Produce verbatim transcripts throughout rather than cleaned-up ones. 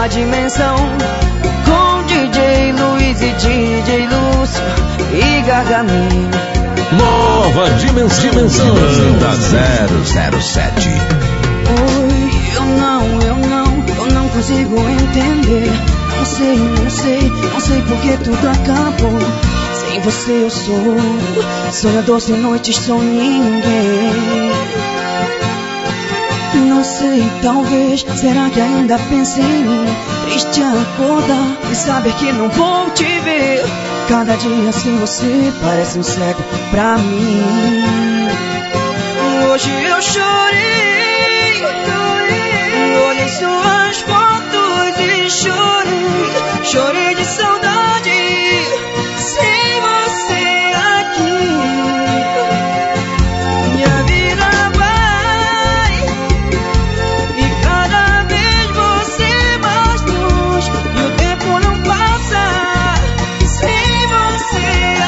nova dimensão, com D J Luiz e D J Lúcio e Gargaminha. Nova dimensão, dimensão da zero zero sete. Oi, eu não, eu não, eu não consigo entender. Não sei, não sei, não sei por que tudo acabou. Sem você eu sou sonhador sem noites, sou ninguém. Não sei, talvez, será que ainda penso em mim? Triste acordar e saber que não vou te ver. Cada dia sem você parece um século pra mim. Hoje eu chorei, olhei suas fotos e chorei. Chorei de saudade sem você aqui. Minha vida vai e cada vez você mais longe, e o tempo não passa sem você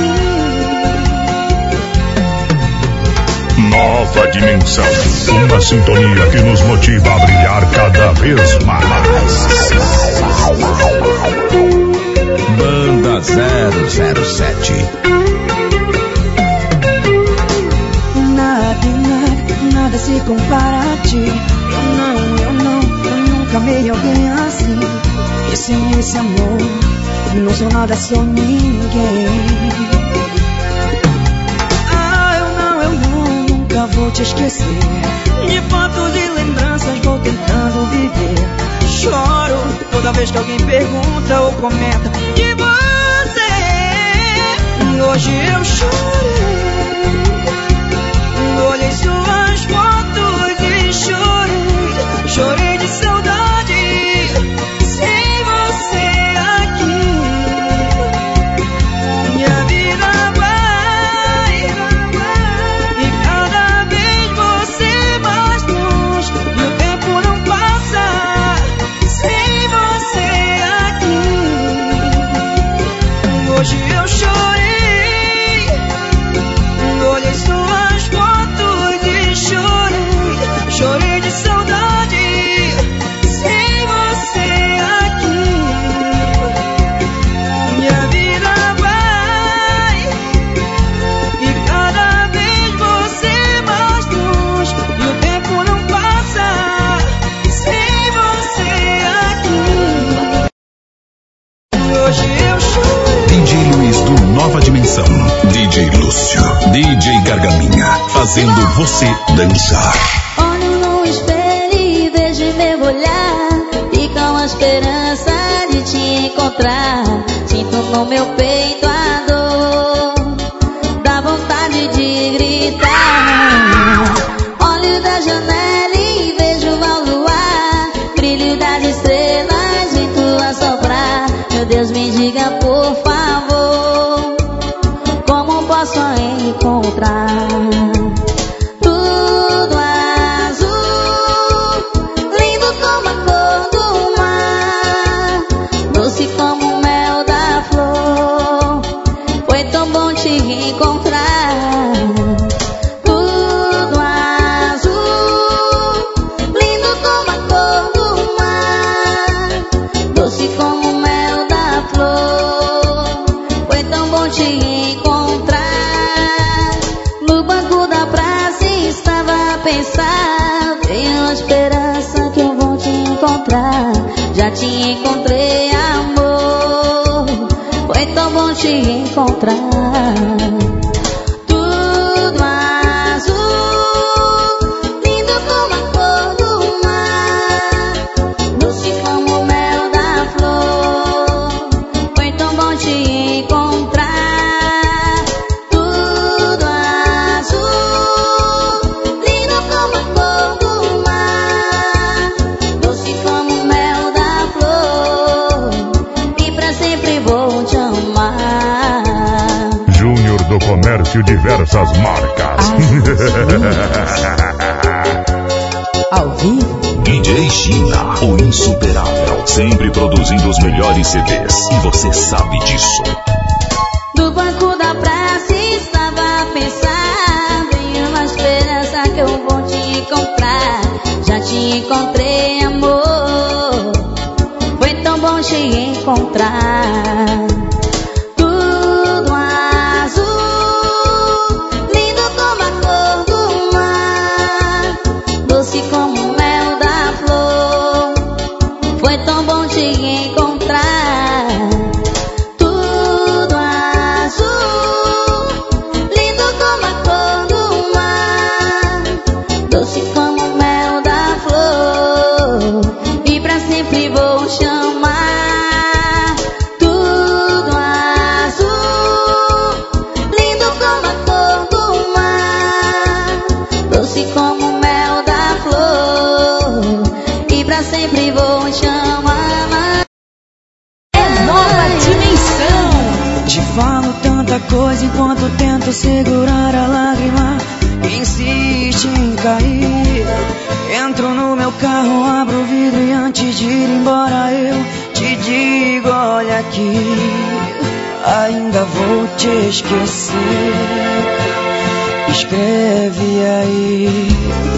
aqui. Nova dimensão, uma sintonia que nos motiva a brilhar cada vez mais. Banda zero zero sete. Nada, nada, nada se compara a ti. Eu não, eu não, eu nunca amei alguém assim. E sem esse amor, não sou nada, sou ninguém. Ah, eu não, eu não, nunca vou te esquecer. De fotos e lembranças vou tentando viver. Choro toda vez que alguém pergunta ou comenta de você. Hoje eu chorei, olhei suas fotos e chorei. Chorei de saudade sem você aqui. Minha vida vai e cada vez você mais longe, e o tempo não passa sem você aqui. Hoje eu chorei, olhei suas fotos e chorei. Chorei de saudade sem você aqui. Minha vida vai e cada vez você mais longe, e o tempo não passa sem você aqui. Hoje eu chorei. D J Luiz do Nova Dimensão, D J Lúcio, D J Gargaminha, fazendo você dançar. Olho no espelho e vejo meu olhar, e com a esperança de te encontrar. Sinto no meu peito a dor, dá vontade de gritar. Olho da janela e vejo ao luar, brilho das estrelas em tua soprar. Meu Deus, me diga por favor, como posso encontrar tudo azul, lindo como a cor do mar, doce como o mel da flor. Foi tão bom te encontrar. Tudo azul, lindo como a cor do mar, doce como o mel da flor. Foi tão bom te encontrar. No banco da praça estava a pensar, tenho a esperança que eu vou te encontrar. Já te encontrei, amor, foi tão bom te encontrar. Tudo azul, lindo como a cor do mar, doce como o mel da flor. Foi tão bom te encontrar. Tudo azul, lindo como a cor do mar, doce como o mel da flor. E pra sempre vou te amar. Júnior do Comércio Diversas Marcas. Ao vivo. D J China, o insuperável, sempre produzindo os melhores C Ds. E você sabe disso. Do banco da praça estava a pensar, tenho uma esperança que eu vou te encontrar. Já te encontrei, amor, encontrar. Tudo azul, lindo como a cor do mar, doce como o mel da flor. Foi tão bom te encontrar. Tudo azul, lindo como a cor do mar, doce como o mel da flor. E pra sempre vou chamar. Tudo azul, lindo como a cor do mar, doce como o mel da flor. E pra sempre vou chamar. Nova dimensão. Te falo tanta coisa enquanto tento segurar a lágrima que insiste em cair. Entro no meu carro, abro o vidro e antes de ir embora eu te digo, olha aqui, ainda vou te esquecer. Escreve aí.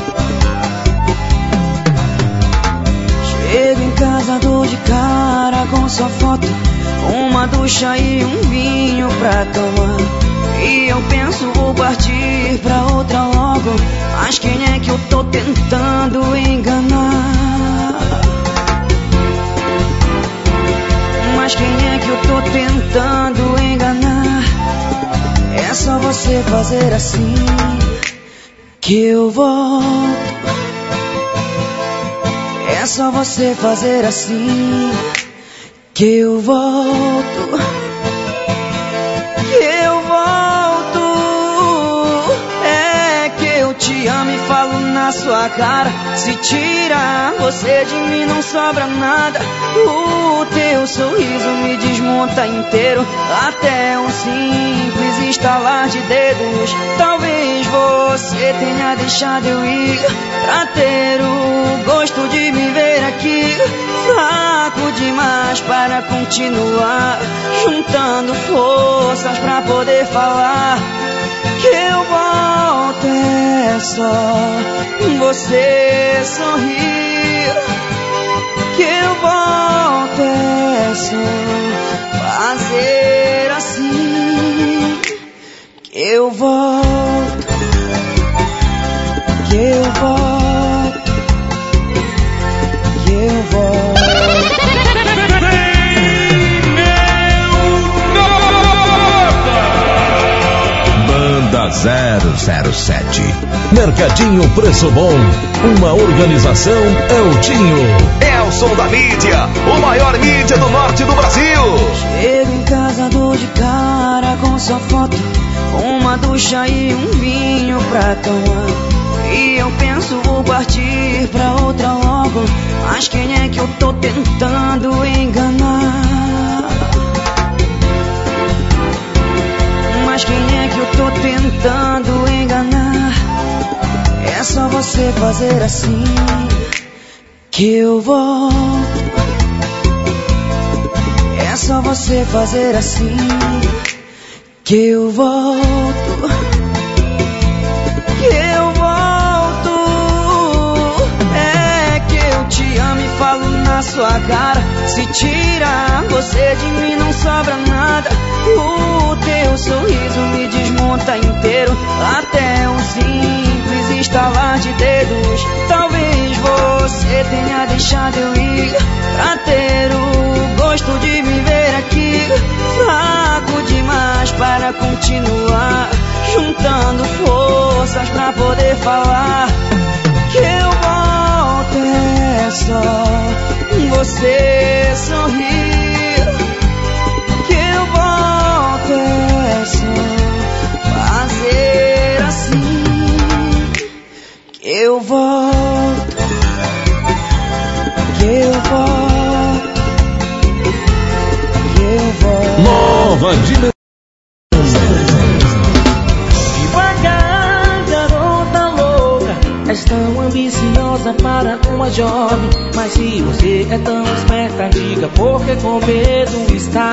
Chego em casa, dou de cara com sua foto, uma ducha e um vinho pra tomar. E eu penso, vou partir pra outra logo, mas quem é que eu tô tentando enganar? Mas quem é que eu tô tentando enganar? É só você fazer assim que eu volto. É só você fazer assim que eu volto. Que eu volto. É que eu te amo e falo na sua cara. Se tirar você de mim não sobra nada. O teu sorriso me desmonta inteiro, até um simples estalar de dedos. Talvez você tenha deixado eu ir pra ter o gosto de me ver aqui, fraco demais para continuar, juntando forças pra poder falar. Que eu volto é só você sorrir. Que eu volto é só fazer assim. Que eu volto. Que eu volto. Que eu volto. Banda zero zero sete. Mercadinho Preço Bom. Uma organização Eltinho. É o som da mídia, o maior mídia do norte do Brasil. Chego em casa, dou de cara com sua foto, uma ducha e um vinho pra tomar. E eu penso, vou partir pra outra logo, mas quem é que eu tô tentando enganar? Mas quem é que eu tô tentando enganar? É só você fazer assim que eu volto. É só você fazer assim que eu volto. Que eu volto. É que eu te amo e falo na sua cara. Se tirar você de mim não sobra nada. O teu sorriso me desmonta inteiro, até um simples estalar de dedos. Talvez você tenha deixado eu ir pra ter o gosto de me ver aqui, fraco demais para continuar, juntando forças pra poder falar. Que eu volto é só você sorrir. Que eu volto é só fazer assim. Que eu volto. Que eu volto. Que eu volto. Nova dimensão. Devagar, garota louca, és tão ambiciosa para uma jovem. Mas se você é tão esperta, diga porque com medo está.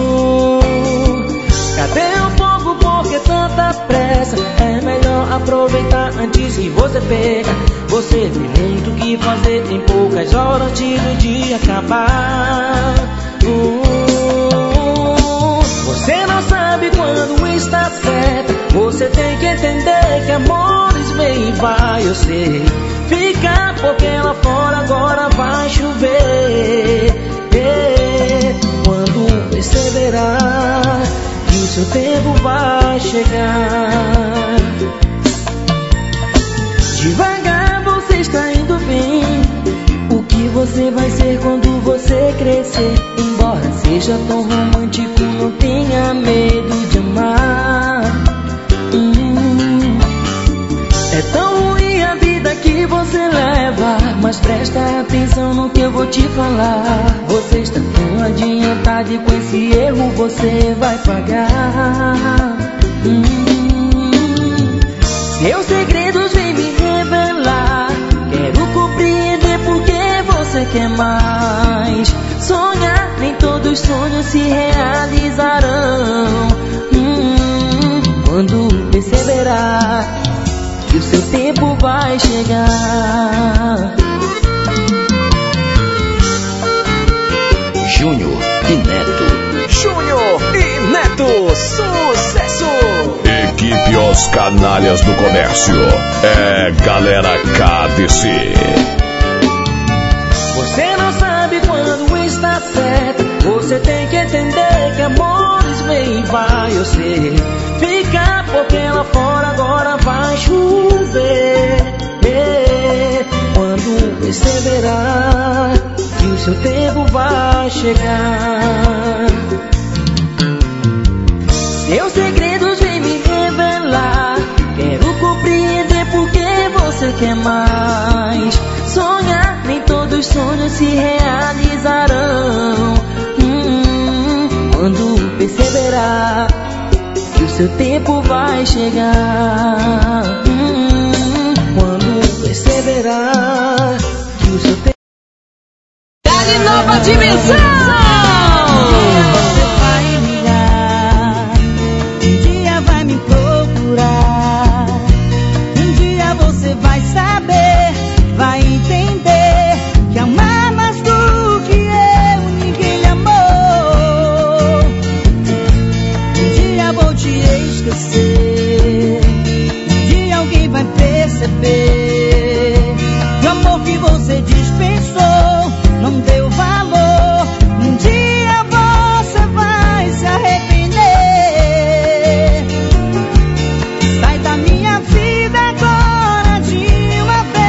Hum, cadê o fogo? Por que tanta pressa? É melhor aproveitar aproveitar antes que você perca. Você tem muito o que fazer em poucas horas antes do dia acabar. uh, Você não sabe quando está certo. Você tem que entender que amores vem e vai. Eu sei, fica porque lá fora agora vai chover. é, Quando perceberá que o seu tempo vai chegar. Devagar você está indo bem. O que você vai ser quando você crescer? Embora seja tão romântico, não tenha medo de amar. hum. É tão ruim a vida que você leva, mas presta atenção no que eu vou te falar. Você está tão adiantado e com esse erro você vai pagar. hum. Seus segredos vêm me revelar. Quero compreender porque você quer mais. Sonhar, nem todos os sonhos se realizarão. hum, Quando perceberá que o seu tempo vai chegar. Júnior e Neto. Júnior e Neto, sucesso! Equipe Os Canalhas do Comércio. É Galera K D C. Você não sabe quando está certo. Você tem que entender que amores vem e vai. Eu sei, fica porque lá fora agora vai chover. é, Quando perceberá que o seu tempo vai chegar. Seus segredos vêm me revelar. Quero compreender porque você quer mais. Sonhar, nem todos os sonhos se realizarão. hum, Quando perceberá que o seu tempo vai chegar. hum, Quando perceberá que o seu tempo... Dali Nova Dimensão! Vai entender que amar mais do que eu ninguém lhe amou. Um dia vou te esquecer. Um dia alguém vai perceber que o amor que você dispensou não deu valor. Um dia você vai se arrepender. Sai da minha vida agora de uma vez.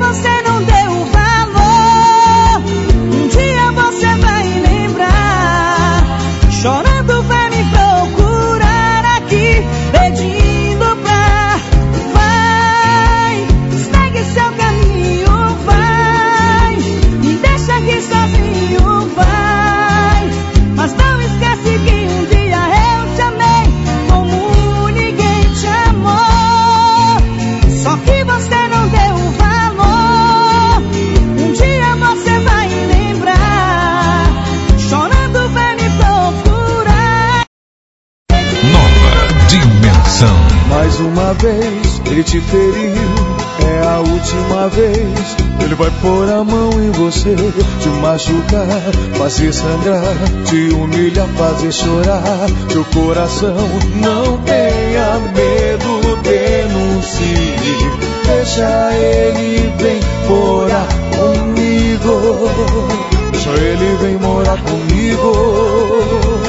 você não deu valor, um dia você vai lembrar. Chorando vai me procurar aqui, pedindo pra vai, segue seu caminho, vai, me deixa aqui sozinho, vai. Mas não esquece que um dia eu te amei como ninguém te amou. Só que você não deu valor, um dia você vai lembrar. Chorando vai me procurar. Nova dimensão. Mais uma vez ele te feriu, é a última vez. Ele vai pôr a mão em você, te machucar, fazer sangrar, te humilhar, fazer chorar teu coração. Não tenha medo, denuncie. Deixa ele vem morar comigo. Deixa ele vem morar comigo.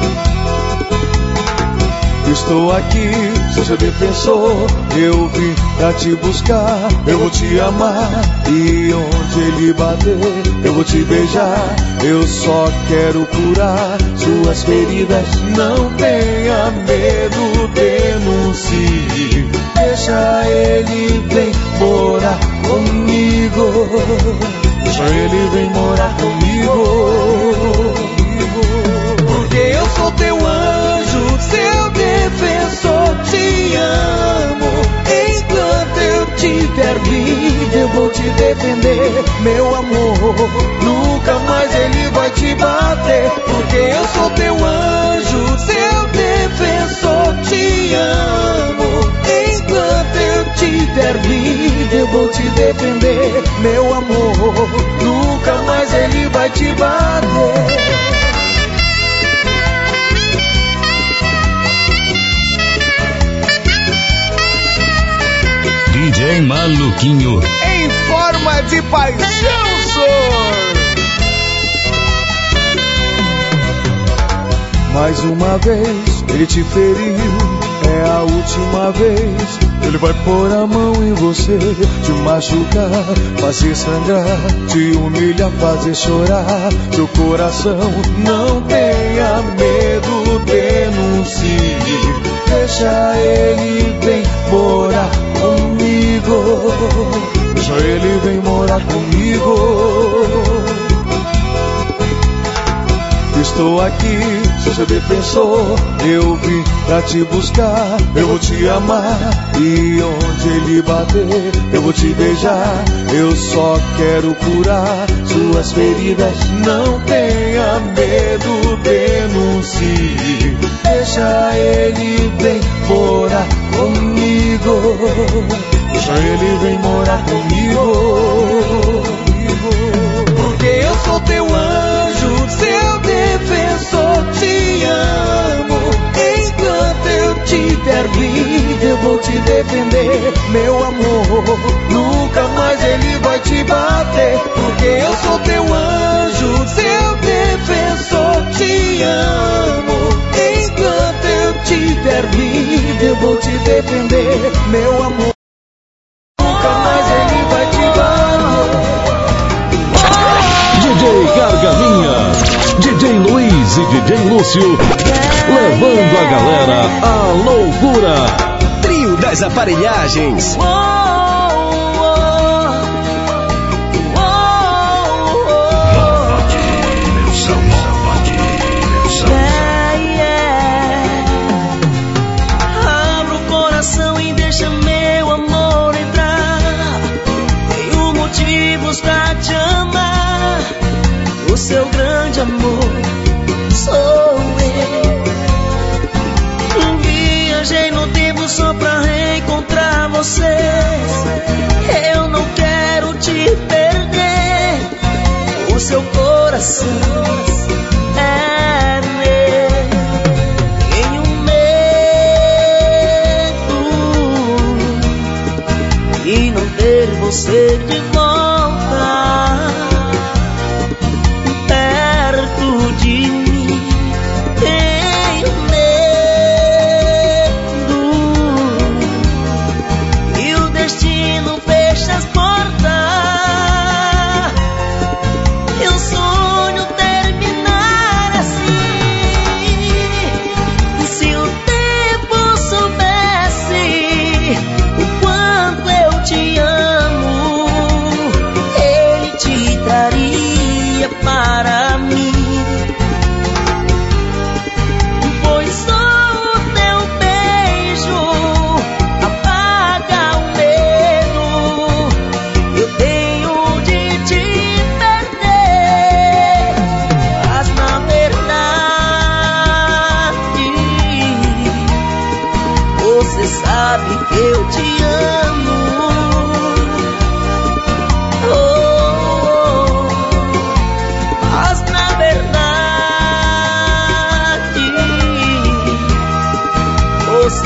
Estou aqui, sou seu defensor. Eu vim pra te buscar. Eu vou te amar e onde ele bater eu vou te beijar. Eu só quero curar suas feridas. Não tenha medo, denuncie. Deixa ele vem morar comigo. Deixa ele vem morar comigo. Porque eu sou teu anjo, seu defensor, te amo. Enquanto eu tiver vida, eu vou te defender, meu amor. Nunca mais ele vai te bater. Porque eu sou teu anjo, seu defensor, te amo. Enquanto eu tiver vida, eu vou te defender, meu amor. Nunca mais ele vai te bater. D J Maluquinho. Em forma de paixão, senhor. Mais uma vez ele te feriu, é a última vez. Ele vai pôr a mão em você, te machucar, fazer sangrar, te humilhar, fazer chorar teu coração. Não tenha medo, denuncie. Deixa ele vem morar comigo. Deixa ele vem morar comigo. Estou aqui, sou seu defensor. Eu vim pra te buscar. Eu vou te amar e onde ele bater eu vou te beijar. Eu só quero curar suas feridas. Não tenha medo, denuncie. Deixa ele vem morar comigo. Deixa ele vem morar comigo. Porque eu sou teu anjo, seu defensor, te amo. Enquanto eu tiver vida, eu vou te defender, meu amor. Nunca mais ele vai te bater. Porque eu sou teu anjo, seu defensor, te amo. Enquanto eu tiver vida, eu vou te defender, meu amor. Nunca mais ele vai te bater. D J Gargaminha, D J Luiz e D J Lúcio, levando a galera à loucura. Trio das aparelhagens. Nova dimensão, nova dimensão. Abra o coração e deixa meu amor entrar. Tenho motivos pra te amar. O seu grande amor sou eu. Viajei no tempo só pra reencontrar você. Eu não quero te perder. O seu coração é meu. Tenho medo de não ter você de volta perto de mim. Tenho medo e o destino fecha as portas.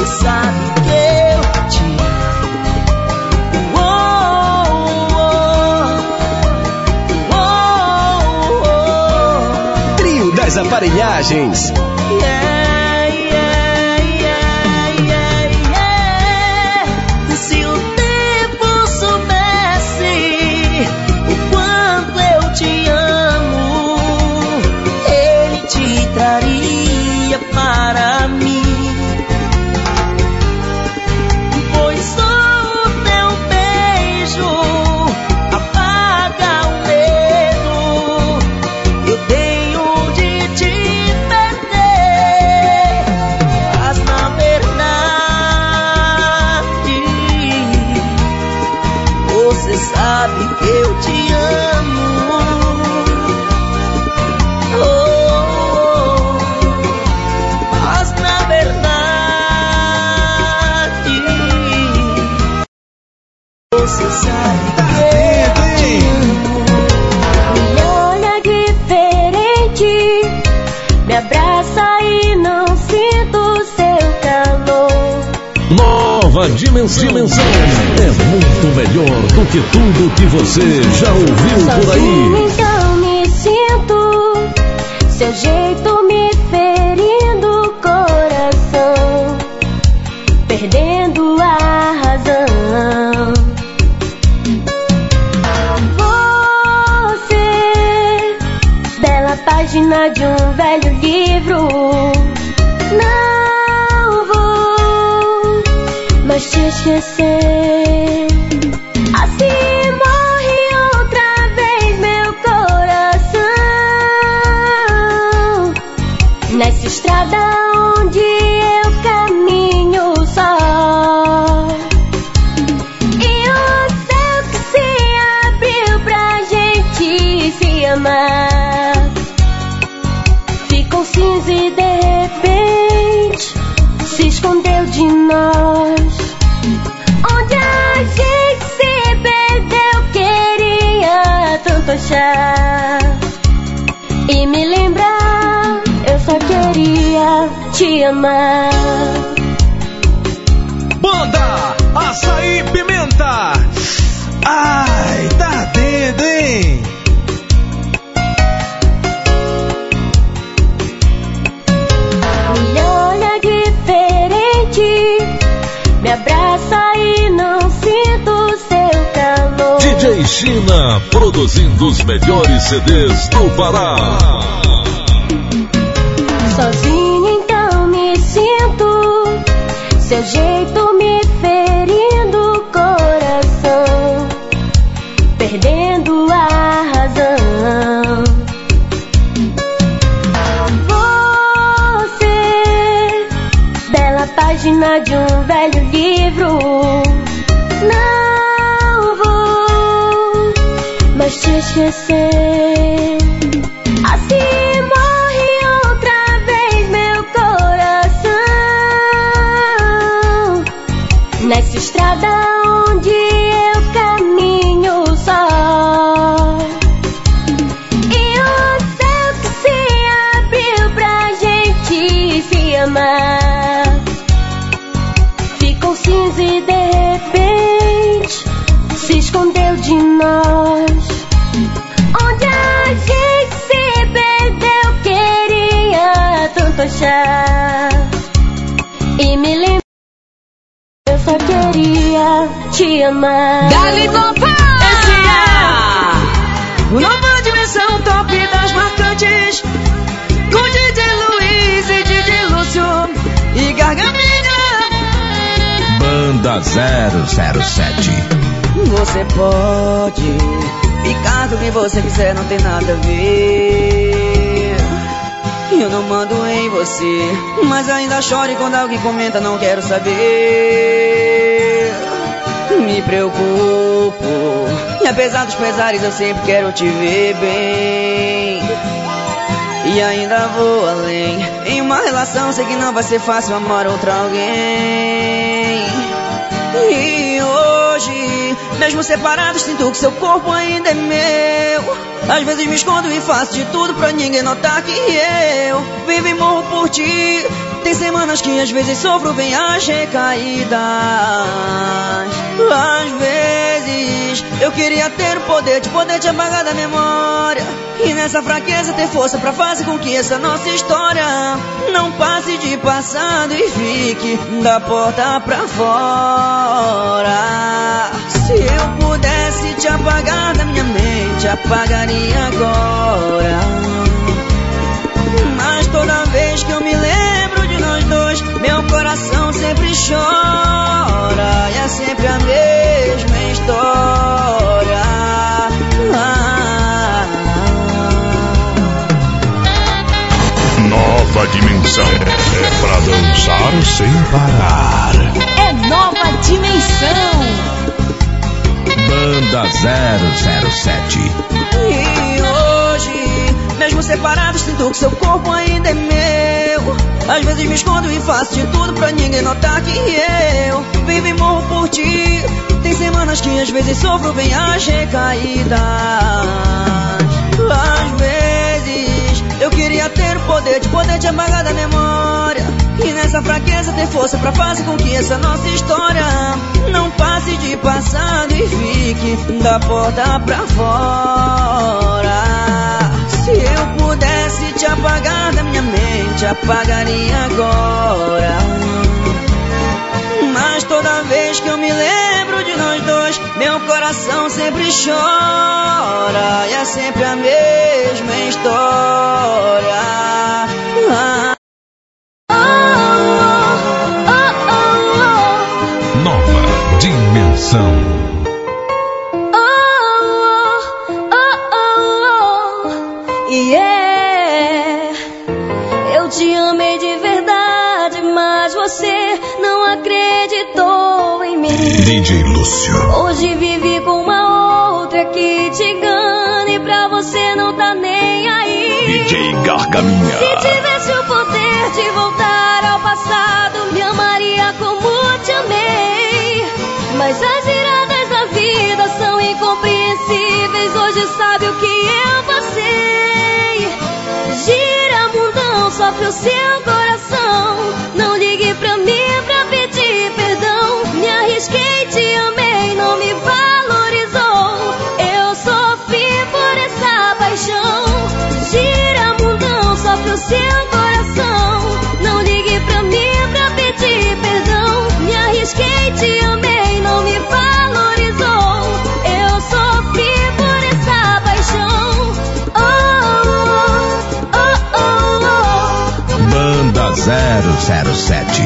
sabe que eu te amo. Oh, oh, oh, oh, oh. Trio das Aparelhagens. Yeah, yeah, yeah, yeah, yeah. Se o tempo soubesse o quanto eu te amo, ele te traria para mim. Pois só o teu beijo apaga o medo eu tenho de te perder. Mas na verdade você sabe que eu te amo. Oh, mas na verdade você sabe que eu te amo. Me olha diferente, me abraça e não sinto seu calor. Nova dimensão. dimensão é muito melhor do que tudo que você já ouviu por Sozinho aí. então me sinto, seu jeito me ferindo o coração, perdendo a razão. Você, bela página de um velho livro, não vou mais te esquecer. Assim morre outra vez meu coração, nessa estrada onde eu caminho só. E o céu que se abriu pra gente se amar ficou cinza e de repente se escondeu de nós. Onde a gente se perdeu, queria tanto achar e me lembrar. Eu só queria te amar. Banda Açaí Pimenta. Ai, tá dentro, hein? Me olha diferente, me abraça e não sinto seu calor. D J China, produzindo os melhores C Ds do Pará. Sozinho então me sinto, seu jeito me ferindo o coração, perdendo a razão. Você, bela página de um velho livro, não vou mais te esquecer. Assim morre outra vez meu coração, nessa estrada onde eu caminho só. E o céu que se abriu pra gente se amar ficou cinza e de repente se escondeu de nós. Onde a gente se perdeu, queria tanto achar e me lembrar. Eu só queria te amar. Dali Nova! Esse é o Nova Dimensão Top das Marcantes, com D J Luiz e D J Lúcio e Gargaminha. Banda zero zero sete. Você pode ficar do que você quiser, não tem nada a ver. Eu não mando em você, mas ainda choro quando alguém comenta, não quero saber. Me preocupo, e apesar dos pesares eu sempre quero te ver bem. E ainda vou além, em uma relação sei que não vai ser fácil amar outra alguém. E hoje hoje, mesmo separados, sinto que seu corpo ainda é meu. Às vezes me escondo e faço de tudo pra ninguém notar que eu vivo e morro por ti. Tem semanas que às vezes sofro, vem as recaídas. Às vezes eu queria ter o poder de poder te apagar da memória, e nessa fraqueza ter força pra fazer com que essa nossa história não passe de passado e fique da porta pra fora. Se eu pudesse te apagar da minha mente, apagaria agora. Mas toda vez que eu me lembro de nós dois, meu coração sempre chora, e é sempre a mesma história. Ah, Nova Dimensão é pra dançar sem parar. É Nova Dimensão. Banda zero zero sete. e hoje, mesmo separados, sinto que seu corpo ainda é meu. Às vezes me escondo e faço de tudo pra ninguém notar que eu vivo e morro por ti. Tem semanas que às vezes sofro, vem as recaídas. Às vezes eu queria ter o poder de poder te apagar da memória, e nessa fraqueza ter força pra fazer com que essa nossa história não passe de passado e fique da porta pra fora. Se eu pudesse te apagar da minha mente, apagaria agora. Mas toda vez que eu me lembro de nós dois, meu coração sempre chora, e é sempre a mesma história. Ah. Nova Dimensão. Yeah. Eu te amei de verdade, mas você não acreditou em mim. D J Lúcio. Hoje vivi com uma outra que te engana, e pra você não tá nem aí. D J Gargaminha. Se tivesse o poder de voltar ao passado, me amaria como te amei. Mas as viradas da vida são incompreensíveis. Hoje sabe o que eu passei. Gira mundão, sofre o seu coração. Não ligue pra mim pra pedir perdão. Me arrisquei, te amei, não me valorizou. Eu sofri por essa paixão. Gira mundão, sofre o seu coração. Não ligue pra mim pra pedir perdão. Me arrisquei, te amei, não me valorizou. Eu sofri por essa paixão. Oh, oh, oh, oh. Banda zero zero sete.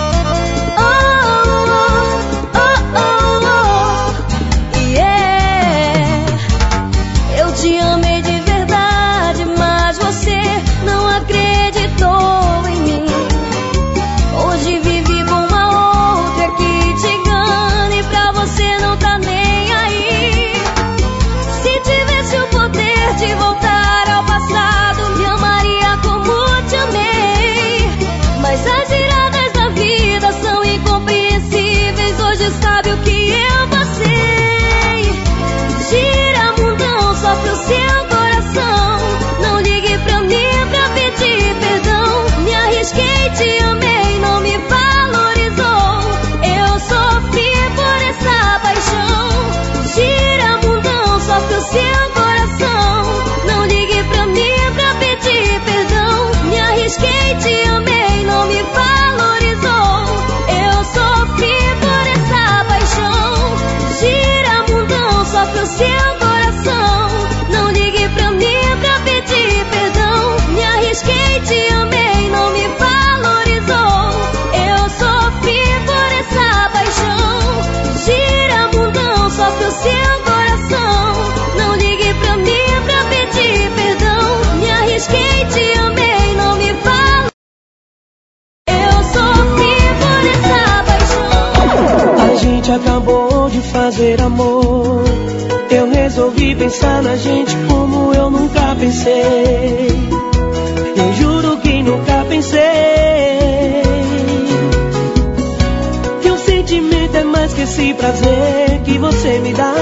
Sabe o que eu passei. Gira mundão, sofre o seu coração. Não ligue pra mim pra pedir perdão. Me arrisquei, te amei, não me valorizou. Eu sofri por essa paixão. Gira mundão, sofre o seu coração. Não ligue pra mim pra pedir perdão. Me arrisquei, te amei, não me valorizou. Eu sofri por essa paixão. Gira mundão, sofre o seu coração. Não ligue pra mim pra pedir perdão. Me arrisquei, te amei, não me valorizou. Eu sofri por essa paixão. Gira mundão, sofre o seu coração. Não ligue pra mim pra pedir perdão. Me arrisquei, te amei, não me valorizou. Eu sofri por essa paixão. A gente acabou de fazer amor. Eu resolvi pensar na gente como eu nunca pensei. Eu juro que nunca pensei que o sentimento é mais que esse prazer que você me dá.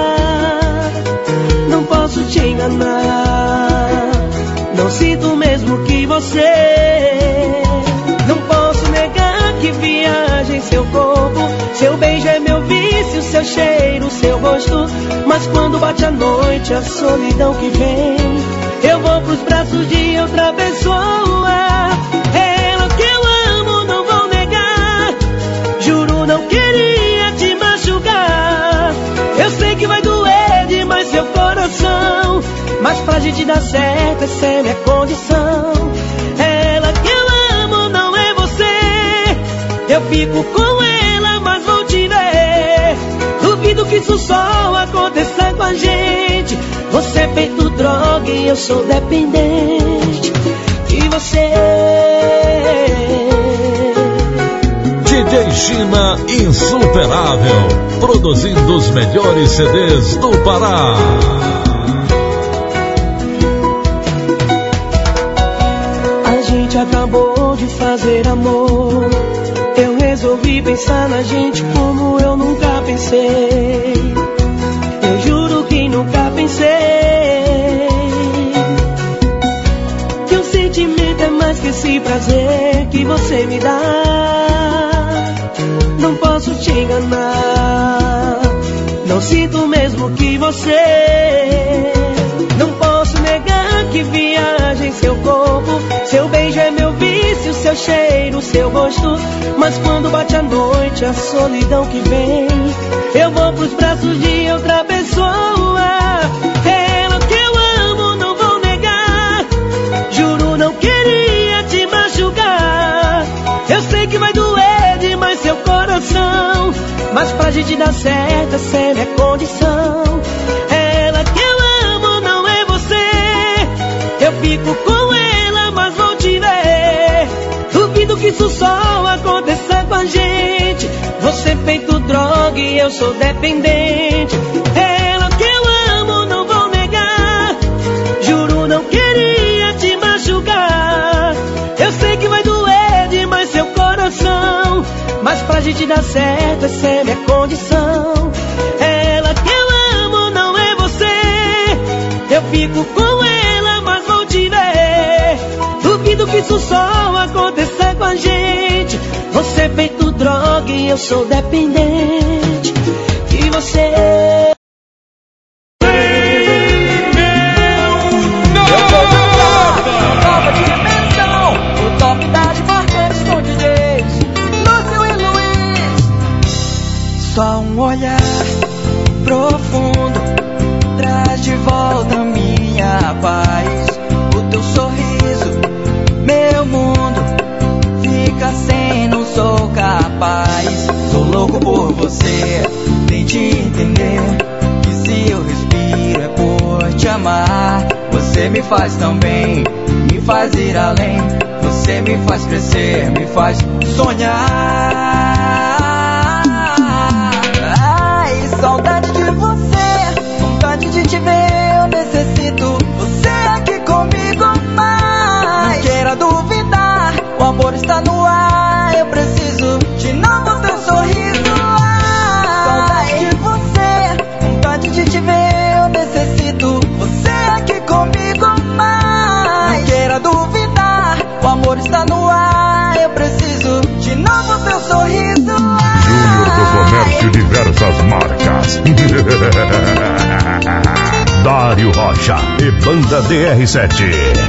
Não posso te enganar, não sinto mesmo que você. Não posso negar que viaja em seu corpo. Seu beijo é meu vício, seu cheiro, seu gosto. Mas quando bate a noite, a solidão que vem, eu vou pros braços de outra pessoa. Ela que eu amo, não vou negar. Juro, não queria te machucar. Eu sei que vai doer demais seu coração, mas pra gente dar certo, essa é minha condição. Ela que eu amo, não é você. Eu fico com ela, mas vou te ver. Duvido que isso só aconteça com a gente. Você é feito droga e eu sou dependente de você. D J China insuperável, produzindo os melhores C Ds do Pará. A gente acabou de fazer amor. Eu resolvi pensar na gente como eu nunca pensei. Eu juro que nunca pensei que o sentimento é mais que esse prazer que você me dá. Não posso te enganar, não sinto mesmo que você. Não posso negar que viaja em seu corpo. Seu beijo é meu vício, seu cheiro, seu gosto. Mas quando bate a noite, a solidão que vem, eu vou pros braços de outra pessoa. Ela que eu amo, não vou negar. Juro, não queria te machucar. Eu sei que vai doer demais seu coração, mas pra gente dar certo, essa é minha condição. Ela que eu amo, não é você. Eu fico com ela, mas vou te ver. Duvido que isso só aconteça com a gente. Você é feito droga e eu sou dependente. Ela que eu amo, não vou negar. Juro, não queria te machucar. Eu sei que vai doer demais seu coração, mas pra gente dar certo, essa é minha condição. Ela que eu amo, não é você. Eu fico com ela, mas vou te ver. Duvido que isso só aconteça com a gente. Você é feito droga e eu sou dependente de você. Nova dimensão, o top das marcantes com D Js Lúcio e Luiz. Só um olhar profundo traz de volta minha paz. O teu sorriso, meu mundo fica sem, não sou capaz. Sou louco por você, tente entender que se eu respiro é por te amar. Você me faz tão bem, me faz ir além. Você me faz crescer, me faz sonhar. Ai, saudade de você, vontade de te ver, eu necessito você aqui comigo mais. Não queira duvidar, o amor está no ar. Eu preciso de novo teu sorriso. Ai, saudade de você, vontade de te ver, eu necessito você aqui comigo mais. Não queira duvidar, o amor está no ar. Eu preciso de novo teu sorriso. Júnior do Comércio, diversas marcas. Dário Rocha e Banda D R sete.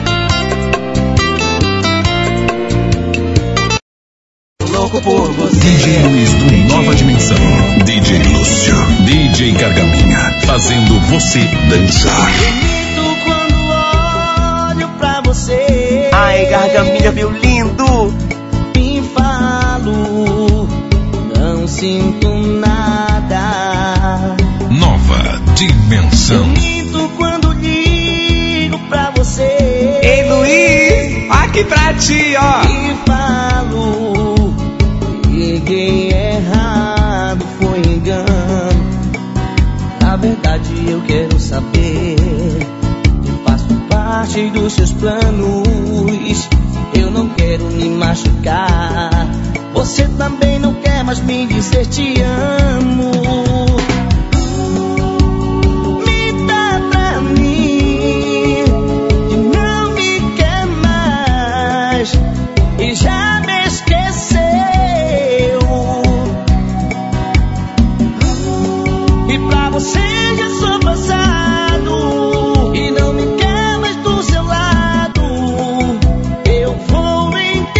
Louco por você. D J Luiz do Nova Dimensão. D J Lúcio. D J Gargaminha. Fazendo você dançar. Bonito quando olho pra você. Ai, Gargaminha, meu lindo. E falo, não sinto nada. Nova Dimensão. Bonito quando ligo pra você. Ei, Luiz, aqui pra ti, ó. E falo, liguei errado, foi engano. Na verdade eu quero saber, eu faço parte dos seus planos. eu não quero me machucar. Você também não quer mais me dizer te amo. Me dá pra mim que não me quer mais e já me esqueceu. E pra você já sou passado e não me quer mais do seu lado. Eu vou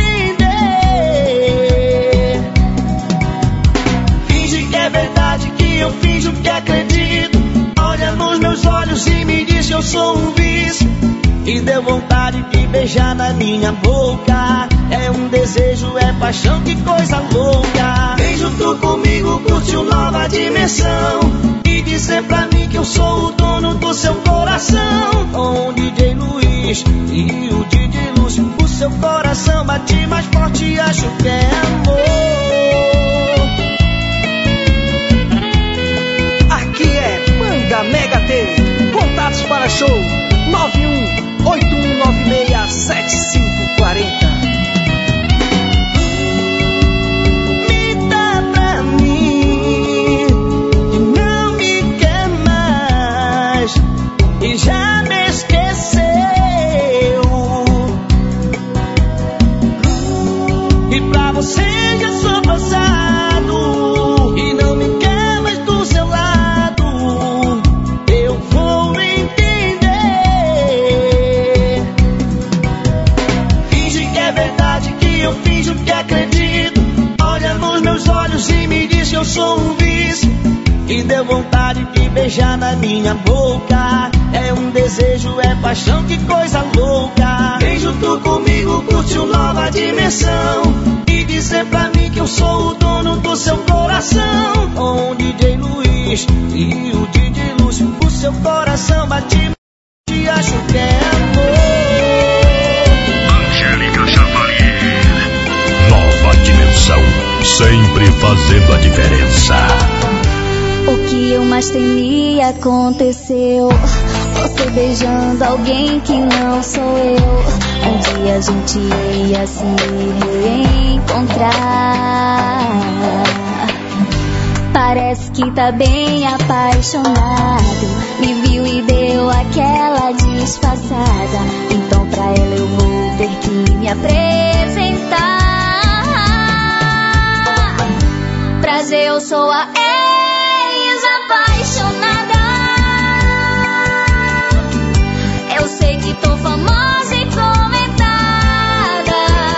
entender. Finge que é verdade, que eu finjo que acredito. Olha nos meus olhos e me diz que eu sou um vício. E deu vontade de beijar na minha boca. É um desejo, é paixão, que coisa louca. Vem junto comigo, curte uma nova dimensão e dizer pra mim que eu sou o dono do seu coração. Com o D J Luiz e o D J Lúcio, o seu coração bate mais forte e acho que é amor. Aqui é Banda Mega T. Contatos para show nove um oito um nove seis sete cinco quatro zero. Me dá pra mim que não me quer mais e já me esqueceu. E pra você já sou passado e não me quer mais do seu lado. Eu vou entender. Finge que é verdade, que eu finjo que acredito. Olha nos meus olhos e me diz que eu sou um vício. E deu vontade de beijar na minha boca. É um desejo, é paixão, que coisa louca. Vem junto comigo, curte uma nova dimensão e dizer pra mim que eu sou o dono do seu coração. Com o D J Luiz e o D J Lúcio, o seu coração bate e acho que é amor. Angélica Chavalier. Nova dimensão, sempre fazendo a diferença. O que eu mais temia aconteceu. Você beijando alguém que não sou eu. Um dia a gente ia se reencontrar. Parece que tá bem apaixonado. Me viu e deu aquela disfarçada. Então pra ela eu vou ter que me apresentar. Prazer, eu sou a ex-apaixonada. Eu sei que tô famosa e comentada.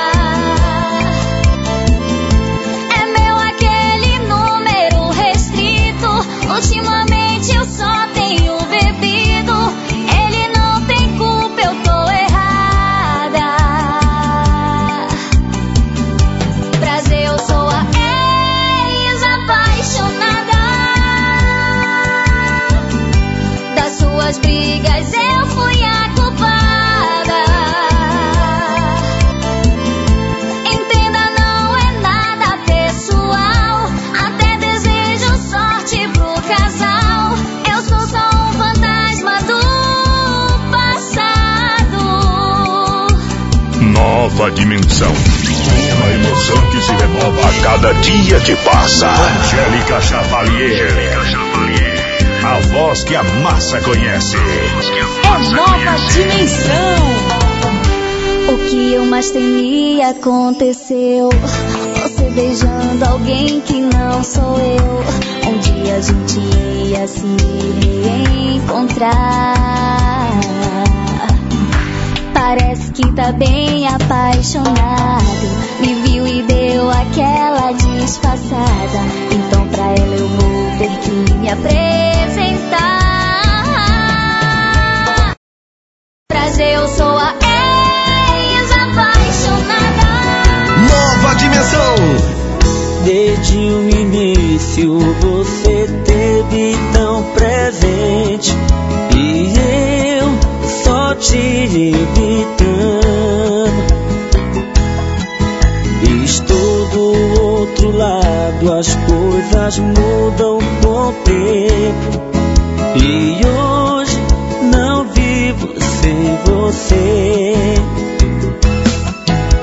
É meu aquele número restrito. Ultimamente eu só tenho bebido. Ele não tem culpa, eu tô errada. Prazer, eu sou a ex-apaixonada. Das suas brigas eu fui a culpada. Entenda, não é nada pessoal. Até desejo sorte pro casal. Eu sou só um fantasma do passado. Nova dimensão. Uma emoção que se renova a cada dia que passa. Angélica Chavalier. Angélica Chavalier. A voz que a massa conhece. É Nova Dimensão. O que eu mais temia aconteceu. Você beijando alguém que não sou eu. Um dia a gente ia se reencontrar. Parece que tá bem apaixonado. Me viu e deu aquela disfarçada. Então pra ela eu vou ter que me apresentar. Prazer, eu sou a ex-apaixonada. Nova dimensão. Desde o início você teve tão presente e eu só te evitando. Estou do outro lado, as coisas mudam com o tempo e hoje não vivo sem você.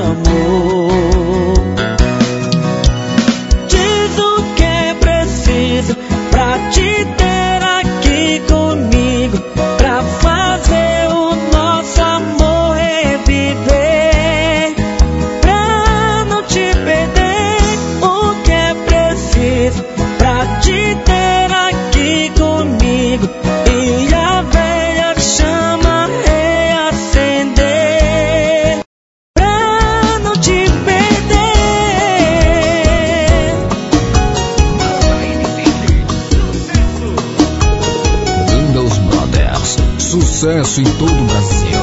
amor. Diz o que é preciso pra te ter aqui comigo, pra fazer o nosso amor reviver, pra não te perder. O que é preciso pra te ter aqui comigo e a velha chama reacender, pra não te perder. Windows Brothers, sucesso em todo o Brasil.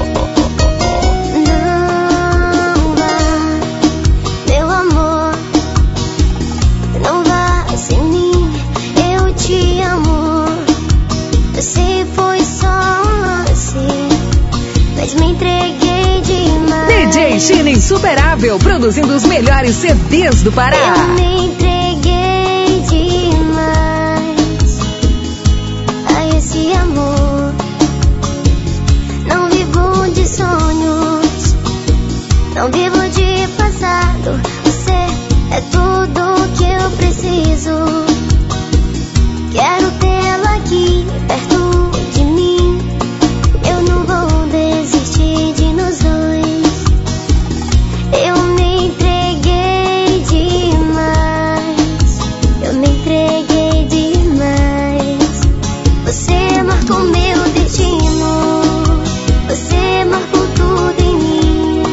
Não vá, meu amor, não vá sem mim, eu te amo. Eu sei foi só assim, mas me entreguei demais. D J China Insuperável, produzindo os melhores C Ds do Pará. Eu me entreguei demais a esse amor. Não vivo de sonhos, não vivo de passado. Você é tudo que eu preciso. Quero tê-la aqui perto de mim. Eu não vou desistir de nós dois. Eu me entreguei demais. Eu me entreguei demais. Você marcou meu destino. Você marcou tudo em mim.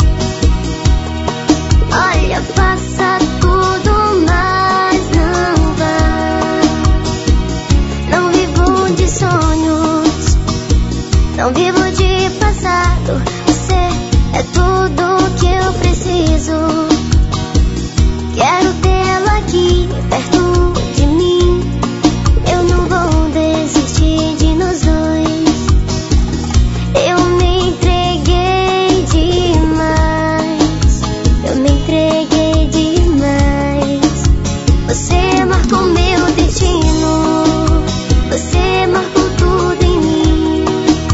Olha, faça tudo, mas não vá. Não vivo de sonhos, não vivo de passado. Você é tudo que eu preciso. Quero tê-la aqui perto de mim. Eu não vou desistir de nós dois. Eu me entreguei demais. Eu me entreguei demais. Você marcou meu destino. Você marcou tudo em mim.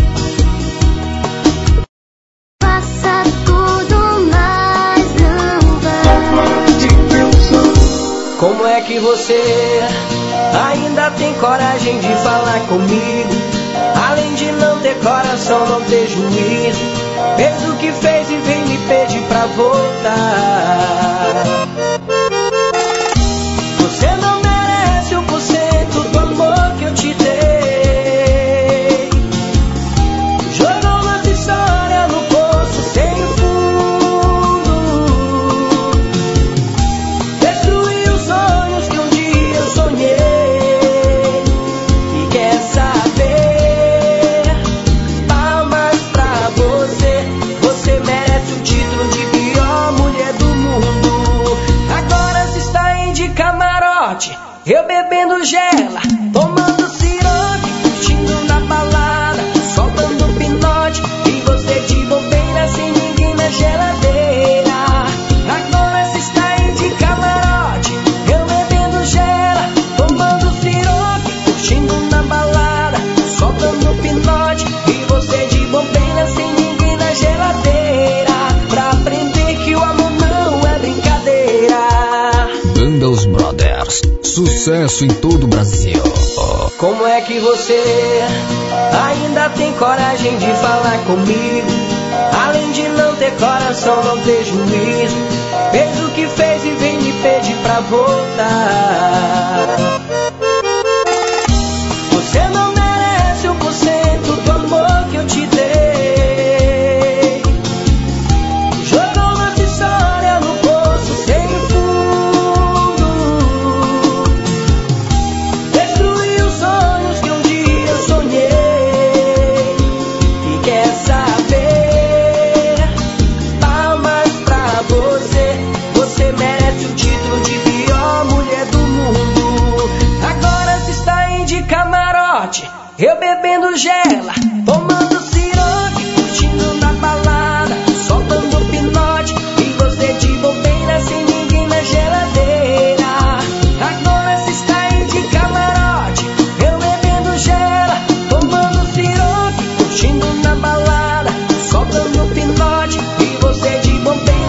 Faça tudo, mas não vá. Como é que você ainda tem coragem de falar comigo? Além de não ter coração, não ter juízo. Fez o que fez e vem me pedir pra voltar. Você não merece um por cento do amor que eu te dei. Jogou nossa história no poço sem fundo. Destruiu os sonhos que um dia eu sonhei. E quer saber? Palmas pra você. Você merece o título de pior mulher do mundo. Agora se está em de camarote, eu bebendo gela, tomando siroque, curtindo na balada, soltando pinote. E você de bobeira sem ninguém na geladeira. Agora se está em de camarote, eu bebendo gela, tomando siroque, curtindo na balada, soltando pinote. E você de bobeira sem ninguém na geladeira, pra aprender que o amor não é brincadeira. Windows Brothers, sucesso em todo o Brasil. Como é que você ainda tem coragem de falar comigo? Além de não ter coração, não ter juízo. Fez o que fez e vem me pedir pra voltar. Você não merece um por cento do amor que eu te dei. Jogou nossa história no poço sem fundo. Destruiu os sonhos que um dia eu sonhei. E quer saber? Palmas pra você. Você merece o título de pior mulher do mundo. Agora se está em de camarote, eu bebendo gela, tomando siroque, curtindo na balada, soltando pinote. E você de bobeira sem ninguém na geladeira. Agora se está em de camarote, eu bebendo gela, tomando siroque, curtindo na balada, soltando pinote. E você de bobeira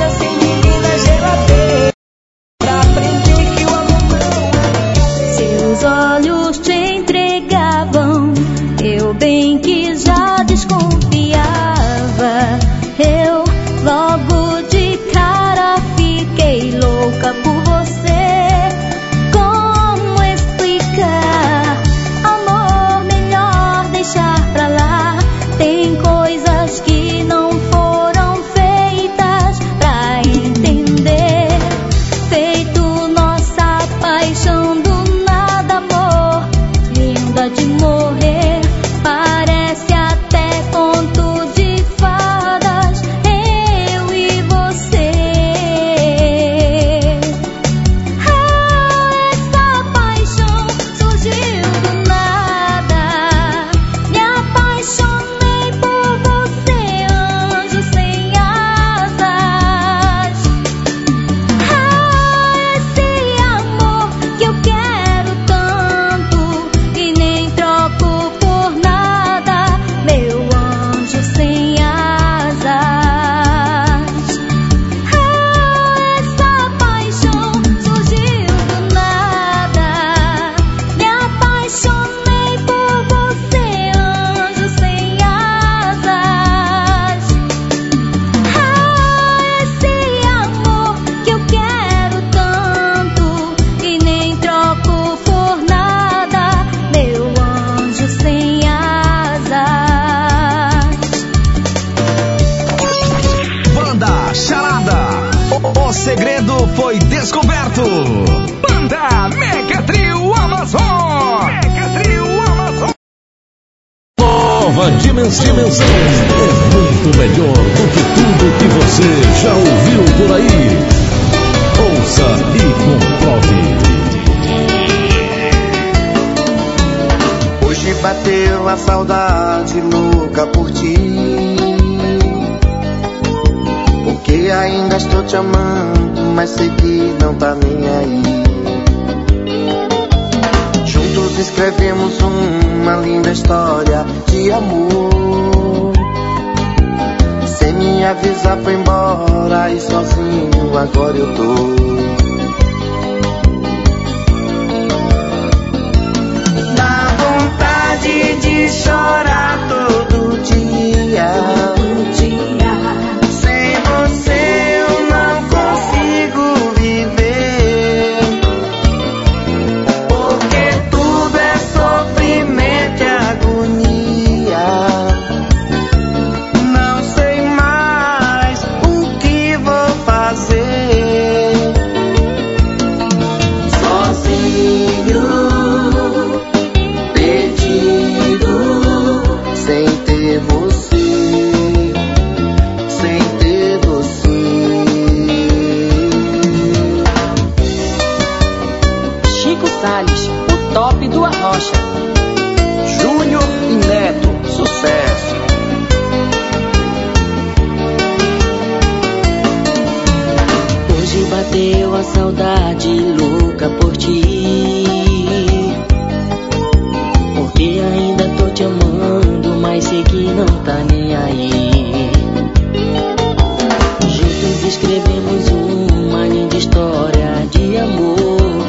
segredo foi descoberto. Banda Mega Trio Amazon. Mega Trio Amazon. Nova dimensão. dimensão é muito melhor do que tudo que você já ouviu por aí. Ouça e comprove. Hoje bateu a saudade louca por ti, porque ainda estou te amando, mas sei que não tá nem aí. Juntos escrevemos uma linda história de amor. Sem me avisar foi embora e sozinho agora eu tô. De chorar todo dia, todo dia. Sem você eu não consigo viver, porque tudo é sofrimento e agonia. Não sei mais o que vou fazer sozinho, sem ter você, sem ter você. Chico Salles, o top do Arrocha. Júnior e Neto, sucesso. Hoje bateu a saudade louca por ti, porque ainda tô te amando, mas sei que não tá nem aí. Juntos escrevemos uma linda história de amor.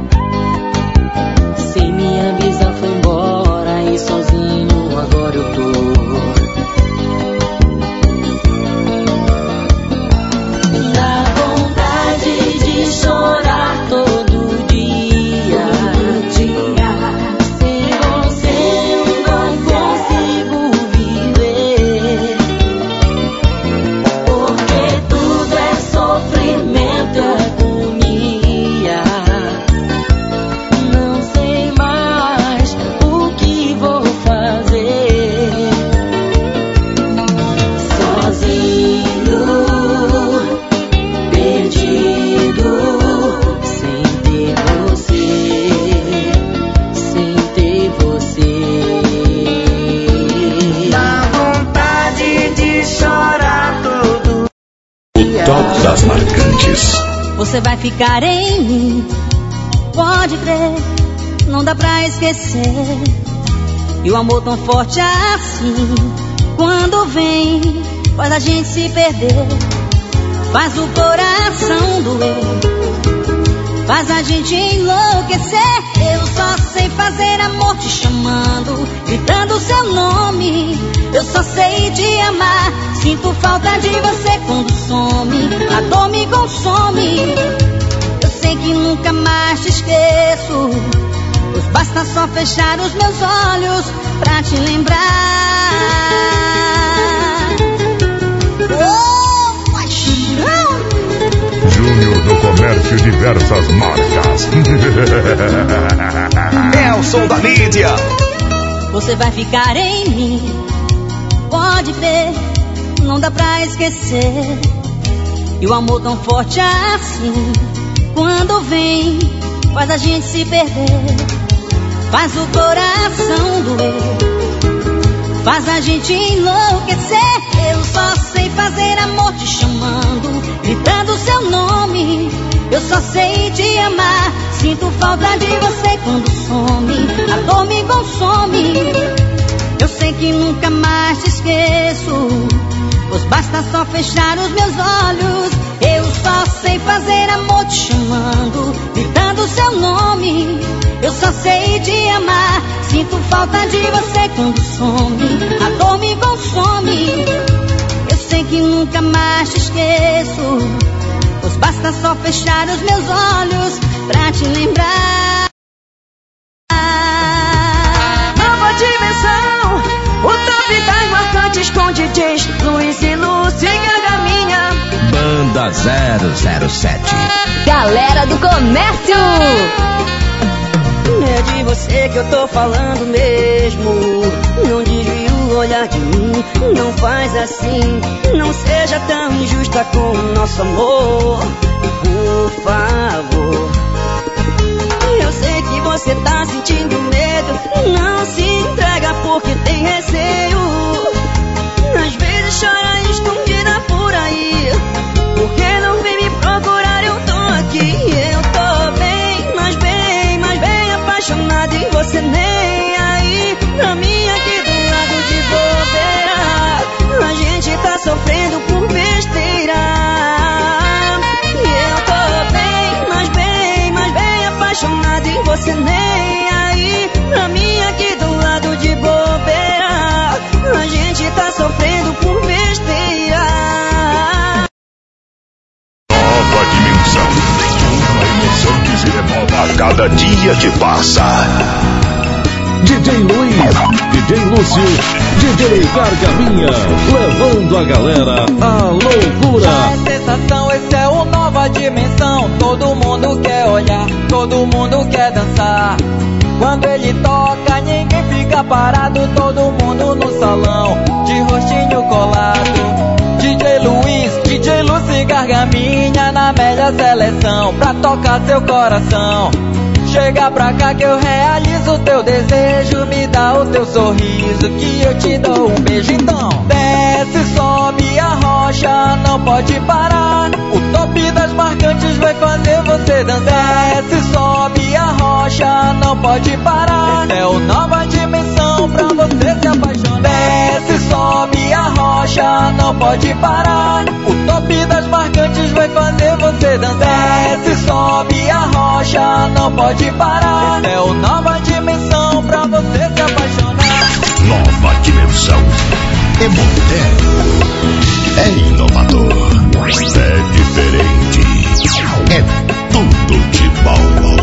Sem me avisar foi embora e sozinho agora eu tô. Dá vontade de chorar todo dia, todo dia. Das marcantes. Você vai ficar em mim, pode crer, não dá pra esquecer. E o amor tão forte assim, quando vem, faz a gente se perder. Faz o coração doer, faz a gente enlouquecer. Eu só sei fazer amor te chamando, gritando seu nome. Eu só sei te amar, sinto falta de você quando some. A dor me consome, eu sei que nunca mais te esqueço, pois basta só fechar os meus olhos pra te lembrar. Oh, paixão! Júnior do Comércio, diversas marcas. É o som da mídia. Você vai ficar em mim, pode ver, não dá pra esquecer. E o amor tão forte assim, quando vem, faz a gente se perder. Faz o coração doer, faz a gente enlouquecer. Eu só sei fazer amor te chamando, gritando seu nome. Eu só sei te amar, sinto falta de você quando some. A dor me consome, eu sei que nunca mais te esqueço, pois basta só fechar os meus olhos. Eu só sei fazer amor te chamando, gritando seu nome. Eu só sei te amar, sinto falta de você quando some. A dor me consome, eu sei que nunca mais te esqueço, pois basta só fechar os meus olhos pra te lembrar. Nova dimensão, o top das marcantes com D Js Luiz e Lúcio e Gargaminha. Banda da zero zero sete. Galera do Comércio! É de você que eu tô falando mesmo. Não desvia o olhar de mim, não faz assim. Não seja tão injusta com o nosso amor, por favor. Eu sei que você tá sentindo medo, não se entrega porque tem receio. Às vezes chora escondida por aí, porque não vem me procurar, eu tô aqui. Eu tô bem, mas bem, mas bem apaixonado em você, nem aí. Pra mim aqui do lado de bobeira, a gente tá sofrendo por besteira. E eu tô bem, mas bem, mas bem apaixonado em você, nem aí. Pra mim aqui do lado de bobeira, a gente tá sofrendo por besteira. Nova dimensão, uma emoção que se renova a cada dia que passa. D J Luiz, D J Lúcio, D J Gargaminha, levando a galera à loucura. Já é sensação, esse é o Nova Dimensão. Todo mundo quer olhar, todo mundo quer dançar. Quando ele toca, ninguém fica parado. Todo mundo no salão, de rostinho colado. D J Luiz, D J Lúcio e Gargaminha na melhor seleção pra tocar seu coração. Chega pra cá que eu realizo o teu desejo. Me dá o teu sorriso que eu te dou um beijo. Então desce, sobe a rocha, não pode parar. O top das marcantes vai fazer você dançar. Desce, sobe a rocha, não pode parar. É o Nova Dimensão pra você se apaixonar. Desce, sobe a rocha, não pode parar. O top das marcantes vai fazer você dançar. Desce, sobe a rocha, não pode parar. É o Nova Dimensão pra você se apaixonar. Nova Dimensão é moderno, é inovador, é diferente, é tudo de bom.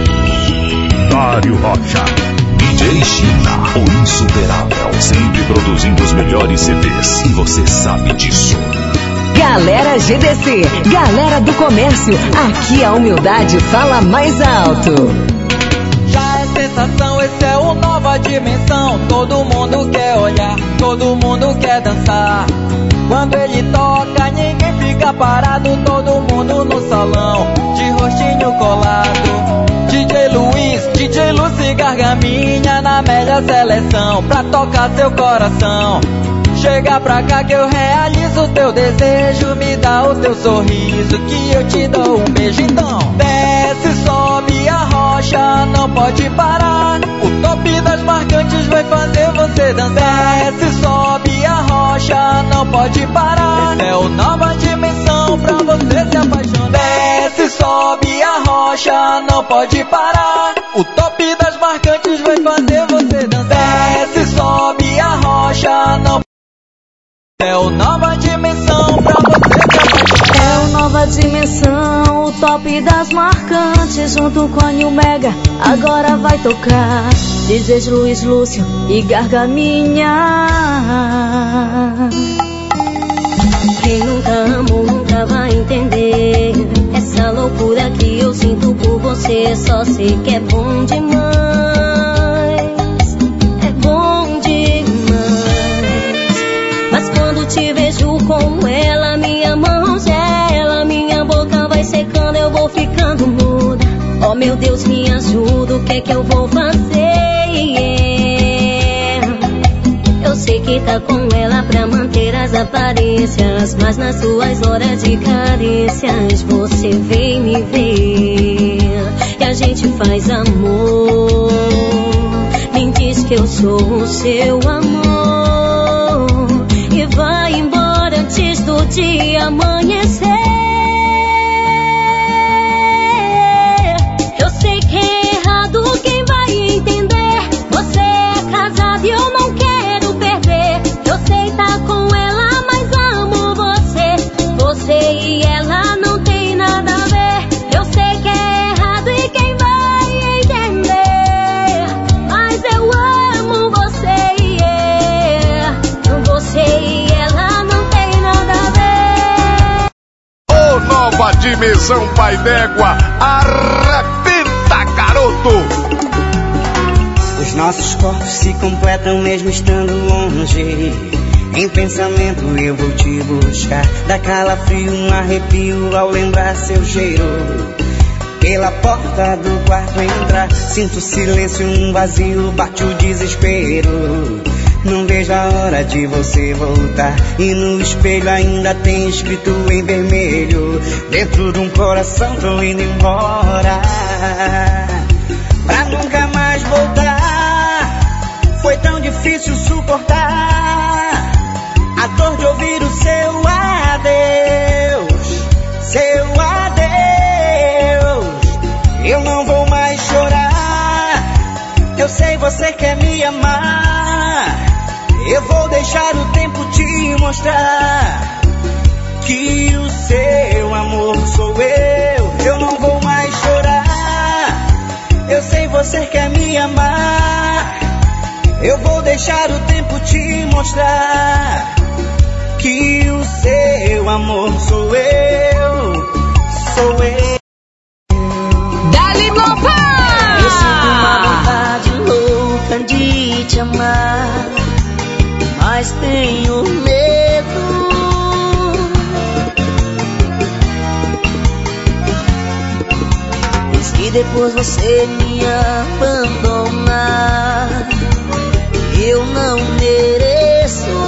Dário Rocha, D J China, o insuperável, sempre produzindo os melhores C Ds e você sabe disso. Galera G D C, galera do comércio, aqui a humildade fala mais alto. Já é sensação, esse é o Nova Dimensão. Todo mundo quer olhar, todo mundo quer dançar. Quando ele toca, ninguém fica parado. Todo mundo no salão, de rostinho colado. D J Luiz, D J Lúcio e Gargaminha na melhor seleção pra tocar seu coração. Chega pra cá que eu realizo o teu desejo. Me dá o teu sorriso que eu te dou um beijo. Então desce, sobe a rocha, não pode parar. O top das marcantes vai fazer você dançar. Desce, sobe a rocha, não pode parar. É o Nova Dimensão pra você se apaixonar. Desce, sobe a rocha, não pode parar. O top das marcantes vai fazer você dançar. Desce, sobe a rocha, não é o Nova Dimensão pra você se apaixonar. É o Nova Dimensão, o top das marcantes junto com a New Mega. Agora vai tocar D Js Luiz, Lúcio e Gargaminha. Quem nunca amou nunca vai entender essa loucura que eu sinto por você. Só sei que é bom demais, é bom demais. Mas quando te vejo com ela, minha mão gela, minha boca vai secando, eu vou ficando muda. Oh meu Deus, me ajuda, o que é que eu vou fazer? Yeah. Eu sei que tá com ela pra manter as aparências, mas nas suas horas de carícias você vem me ver e a gente faz amor. Nem diz que eu sou o seu amor e vai embora antes do dia amanhecer. Eu sei que é errado, quem vai entender? Você é casado e eu não quero perder. Eu sei tá com ela, mas amo você. Você e ela não tem nada a ver. Eu sei que é errado e quem vai entender? Mas eu amo você, yeah. nova dimensão Pai d'Égua. Arrebenta, garoto! Os nossos corpos se completam mesmo estando longe. Em pensamento eu vou te buscar. Dá calafrio, um arrepio ao lembrar seu cheiro. Pela porta do quarto entrar, sinto silêncio, um vazio, bate o desespero. Não vejo a hora de você voltar. E no espelho ainda tem escrito em vermelho: dentro de um coração tô indo embora, pra nunca mais voltar. Foi tão difícil suportar a dor de ouvir o seu adeus, seu adeus. Eu não vou mais chorar, eu sei você quer me amar. Eu vou deixar o tempo te mostrar que o seu amor sou eu. Eu não vou mais chorar, eu sei você quer me amar. Eu vou deixar o tempo te mostrar que o seu amor sou eu, sou eu. Dali Mopa! Eu sinto uma vontade louca de te amar, mas tenho medo. E se depois você me abandonar, eu não mereço.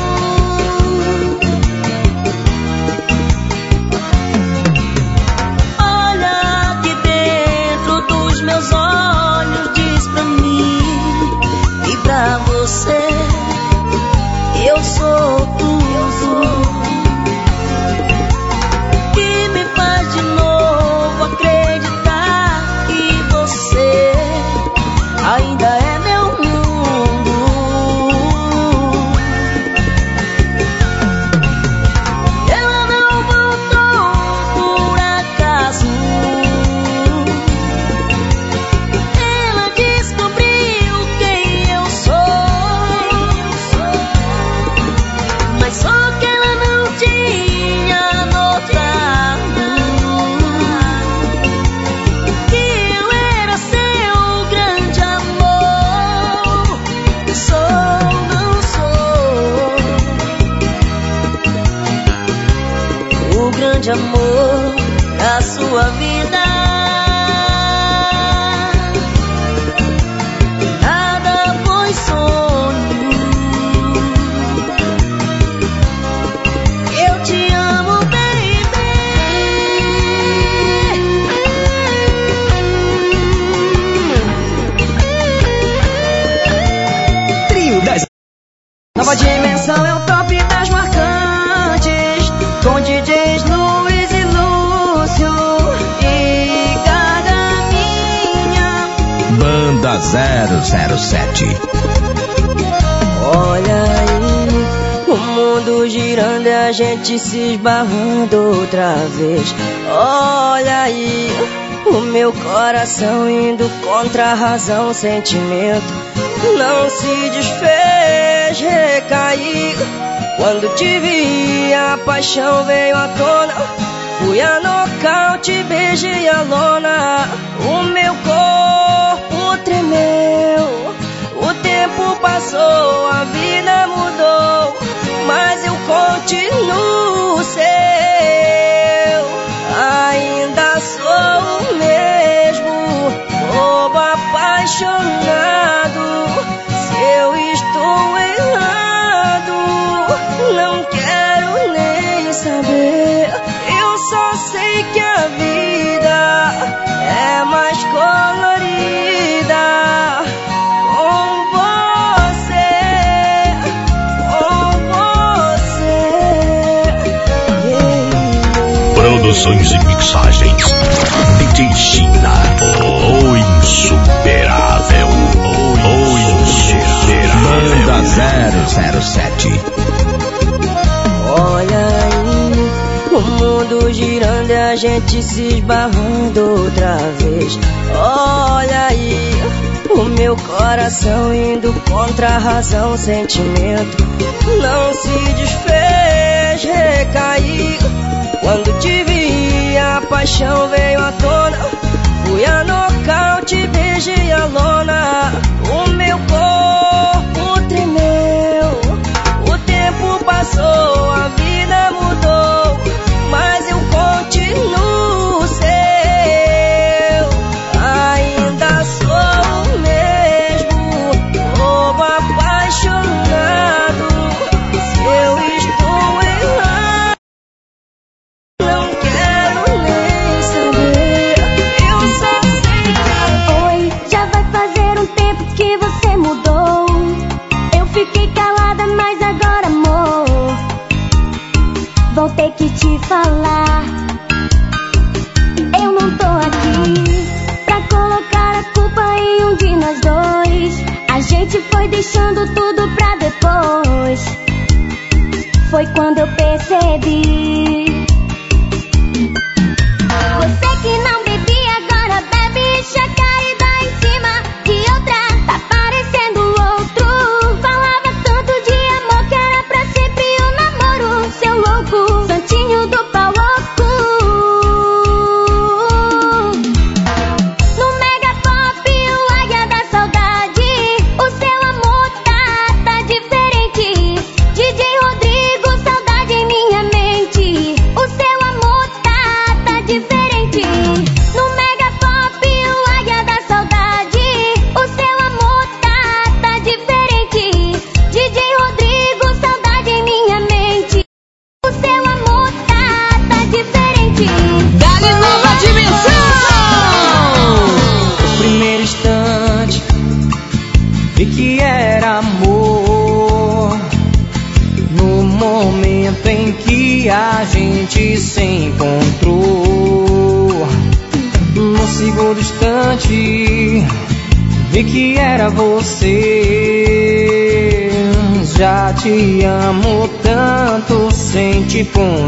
Olha aqui dentro dos meus olhos, diz pra mim e pra você: eu sou tudo. Que me faz de novo acreditar que você ainda é meu mundo. Ela não voltou por acaso, ela descobriu quem eu sou. Mas só que ela não tinha notado que eu era seu grande amor. Sou, não sou o grande amor da sua vida. Nada foi sonho. Eu te amo, baby. Trio das Nova Dimensão é o top das marcantes, com D Js Luiz e Lúcio e Gargaminha. Banda zero zero sete. Olha aí, o mundo girando e a gente se esbarrando outra vez. Olha aí, o meu coração indo contra a razão, sentimento não se desfez, recaí. Quando te vi, a paixão veio à tona. Fui a nocaute, beijei a lona. O meu corpo tremeu. O tempo passou, a vida mudou, mas eu continuo seu. Ainda sou o mesmo, bobo apaixonado. Se eu estou errado, não quero nem saber. Eu só sei que a vida é mais colorida com você, com você. Yeah. Produções e mixagens D J China, o insuperável, o insuperável. Banda zero zero sete. Olha aí, o mundo girando e a gente se esbarrando outra vez. Olha aí, o meu coração indo contra a razão, sentimento não se desfez, recaí. Quando te vi, paixão veio à tona. Fui a nocaute, beijei a lona. O meu corpo tremeu. O tempo passou, a vida mudou, mas eu continuo seu. Ainda sou o mesmo, bobo apaixonado. Se eu estou errado, não quero nem saber. Eu só sei que... Oi, já vai fazer um tempo que você mudou. Eu fiquei calada, mas agora, amor, vou ter que te falar. Eu não tô aqui pra colocar a culpa em um de nós dois. A gente foi deixando tudo pra depois. Foi quando eu percebi. Você que não bebia, agora bebe, chaca e dá em cima de outra. Tá parecendo outro. Falava tanto de amor que era pra sempre um namoro. Seu louco, santinho do pau oco. No Mega Pop, o Águia da Saudade, o seu amor tá, tá diferente. D J Rodrigo, saudade em minha mente. O seu amor tá, tá diferente. No Mega Pop, o Águia da Saudade, o seu amor tá, tá diferente. D J Rodrigo, saudade em minha mente. O seu amor tá, tá diferente. Dá-lhe nova dimensão! No primeiro instante, vi que era amor. No momento em que a gente se encontrou. No segundo instante, vi que era você. Já te amo tanto sem te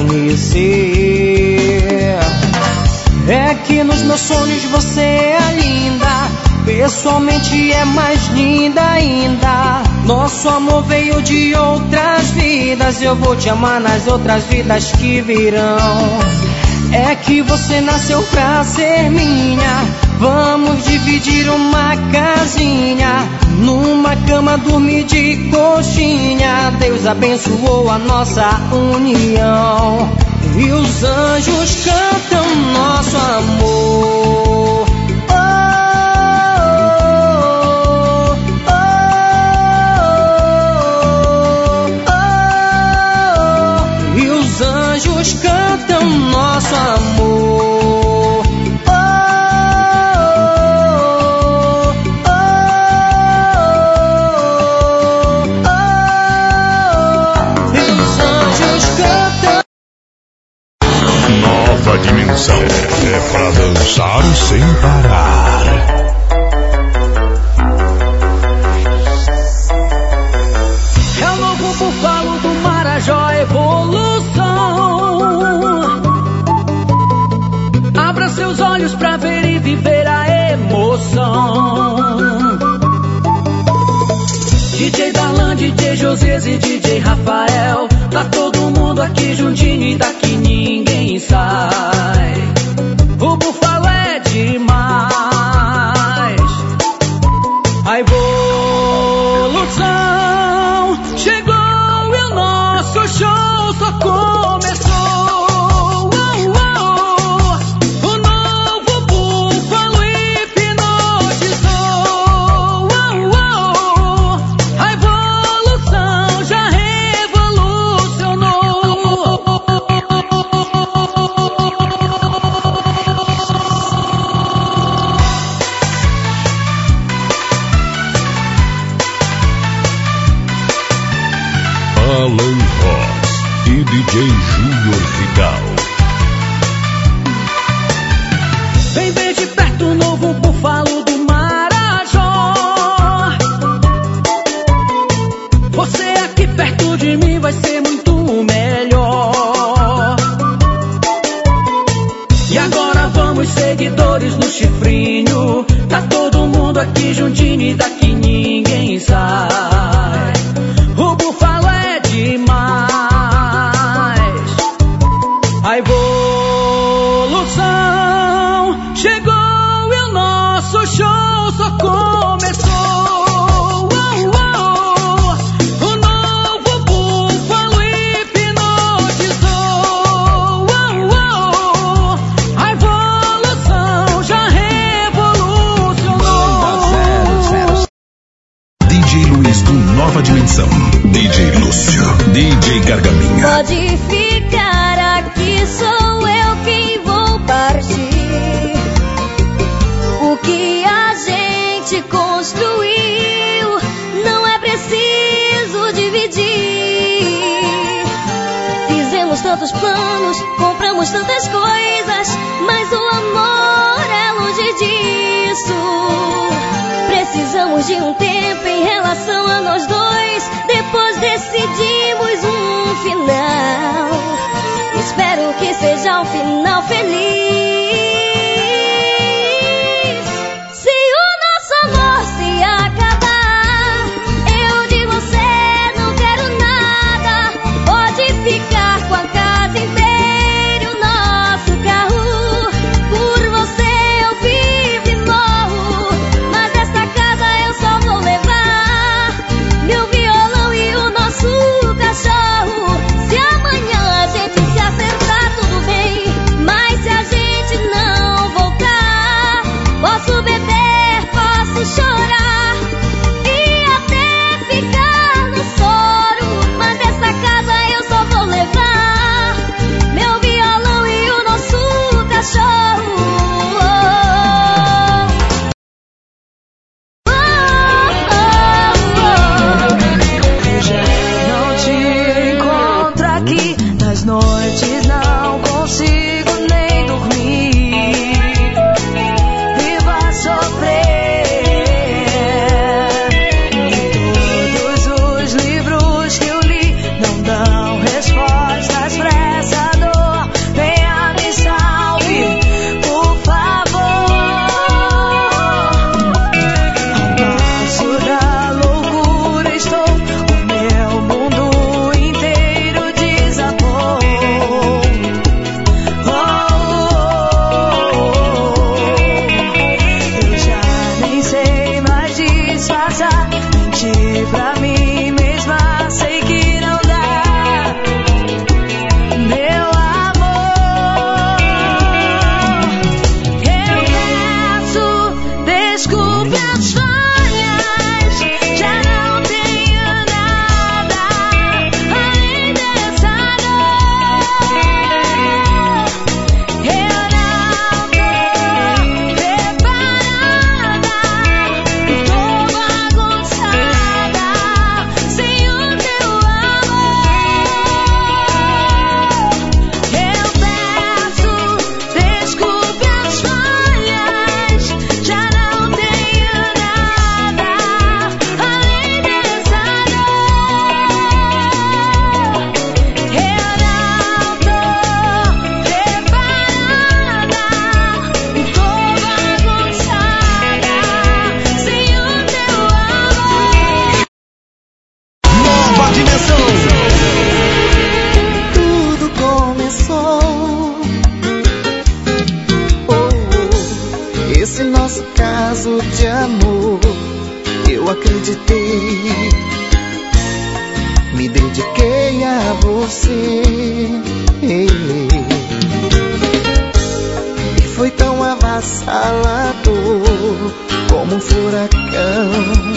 conhecer. É que nos meus sonhos você é linda, pessoalmente é mais linda ainda. Nosso amor veio de outras vidas, eu vou te amar nas outras vidas que virão. É que você nasceu pra ser minha. Vamos dividir uma casinha, numa cama dormir de coxinha. Deus abençoou a nossa união e os anjos cantam nosso amor. Oh, oh, oh, oh, oh. E os anjos cantam nosso amor. Nova dimensão é pra dançar sem parar. É o novo búfalo do Marajó, evolução. Abra seus olhos pra ver e viver a emoção. D J Darlan, D J José e D J Rafael, tá todo mundo aqui juntinho e daqui ninguém sai. O búfalo é demais. A evolução chegou e o nosso show só começou. Oh, oh, o novo búfalo hipnotizou. Oh, oh, a evolução já revolucionou. Alan Ross e D J Júnior Vidal. Vem ver de perto o novo búfalo do Marajó. Você aqui perto de mim vai ser muito melhor. E agora vamos, seguidores, no chifrinho. Tá todo mundo aqui juntinho e daqui ninguém sai. O búfalo é demais. A evolução Dimensão. D J Lúcio, D J Gargambinha. Pode ficar aqui, sou eu quem vou partir. O que a gente construiu não é preciso dividir. Fizemos tantos planos, compramos tantas coisas, mas o amor é longe disso. Precisamos de um tempo em relação a nós dois, depois decidimos um final. Espero que seja um final feliz. Se o nosso amor se acabar, eu de você não quero nada. Pode ficar com a casa inteira e o nosso carro. Por você eu vivo e morro, mas essa casa eu só vou levar meu violão e o nosso cachorro. Se amanhã a gente se acertar, tudo bem, mas se a gente não voltar, posso beber, posso chorar e até ficar no soro, mas essa casa eu só vou levar meu violão e o nosso cachorro. Eu já não te encontro aqui, nas noites não consigo nem dormir. Vivo a sofrer. Todos os livros que eu li não dão respostas pra essa dor. Venha me salve, por favor. Ao passo da loucura estou, o meu mundo inteiro desabou. Oh, oh, oh. Eu já nem sei mais disfarçar, mentir pra mim mesma, sei que não dá. Meu amor, eu peço desculpa as falhas, já não tenho nada além dessa dor. Eu não tô preparada, tô bagunçada sem o teu amor. Eu peço desculpa as falhas, já não tenho nada além dessa dor. Eu não tô preparada, tô bagunçada sem o teu amor. Nova dimensão. Tudo começou. Oh, esse nosso caso de amor, eu acreditei, me dediquei a você. E foi tão avassalador como um furacão,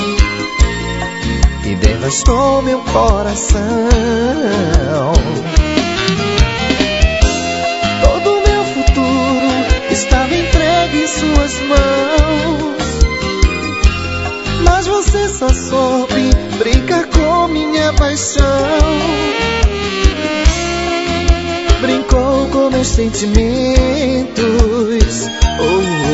e devastou meu coração. Todo meu futuro estava entregue em suas mãos, mas você só soube brincar com minha paixão. Brincou com meus sentimentos. Oh,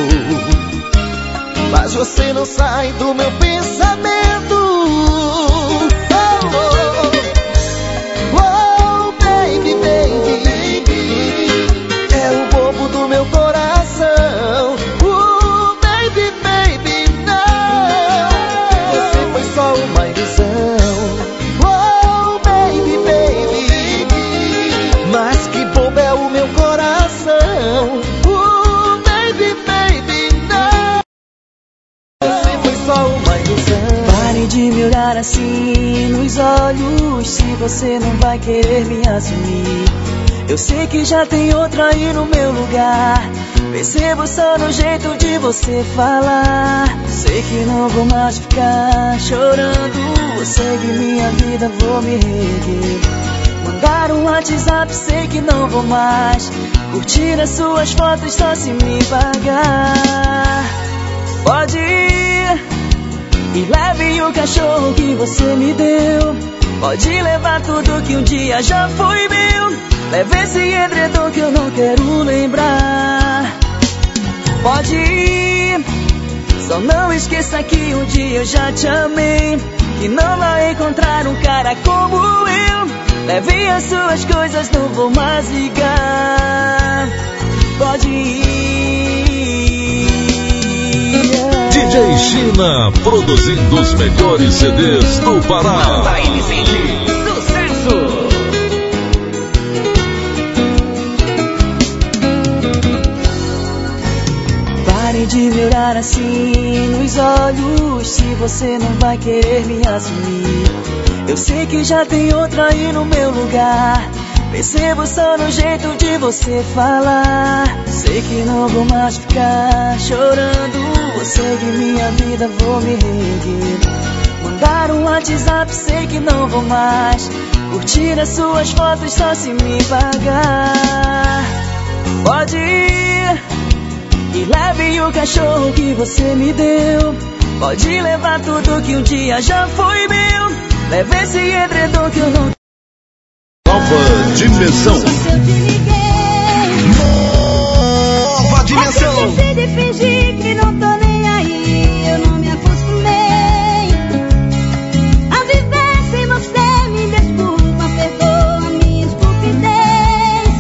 oh. Mas você não sai do meu pensamento. Oh, oh. Oh, baby, baby, é o bobo do meu coração. Oh, baby, baby, não, você foi só uma ilusão. Oh, baby, baby, mas que bobo é o meu coração. Oh, baby, baby, não, você foi só uma ilusão. Pare de me olhar assim nos olhos, se você não vai querer me assumir. Eu sei que já tem outra aí no meu lugar. Percebo só no jeito de você falar. Sei que não vou mais ficar chorando. Segue minha vida, vou me reerguer. Mandar um WhatsApp, sei que não vou mais curtir as suas fotos só se me pagar. Pode ir e leve o cachorro que você me deu. Pode levar tudo que um dia já foi meu. Leve esse edredom que eu não quero lembrar. Pode ir, só não esqueça que um dia eu já te amei. Que não vai encontrar um cara como eu. Leve as suas coisas, não vou mais ligar. Pode ir. D J China, produzindo os melhores C Ds do Pará. Nova Iniciante, sucesso! Pare de me olhar assim nos olhos, se você não vai querer me assumir. Eu sei que já tem outra aí no meu lugar. Percebo só no jeito de você falar. Sei que não vou mais ficar chorando. Segue minha vida, vou me reerguer. Mandar um WhatsApp, sei que não vou mais curtir as suas fotos só se me pagar. Pode ir e leve o cachorro que você me deu. Pode levar tudo que um dia já foi meu. Leve esse edredom que eu não... Nova Dimensão. Se eu te liguei, Nova Dimensão. eu esqueci de fingir que não tô nem aí. Eu não me acostumei a viver sem você. Me desculpa, perdoa minha estupidez.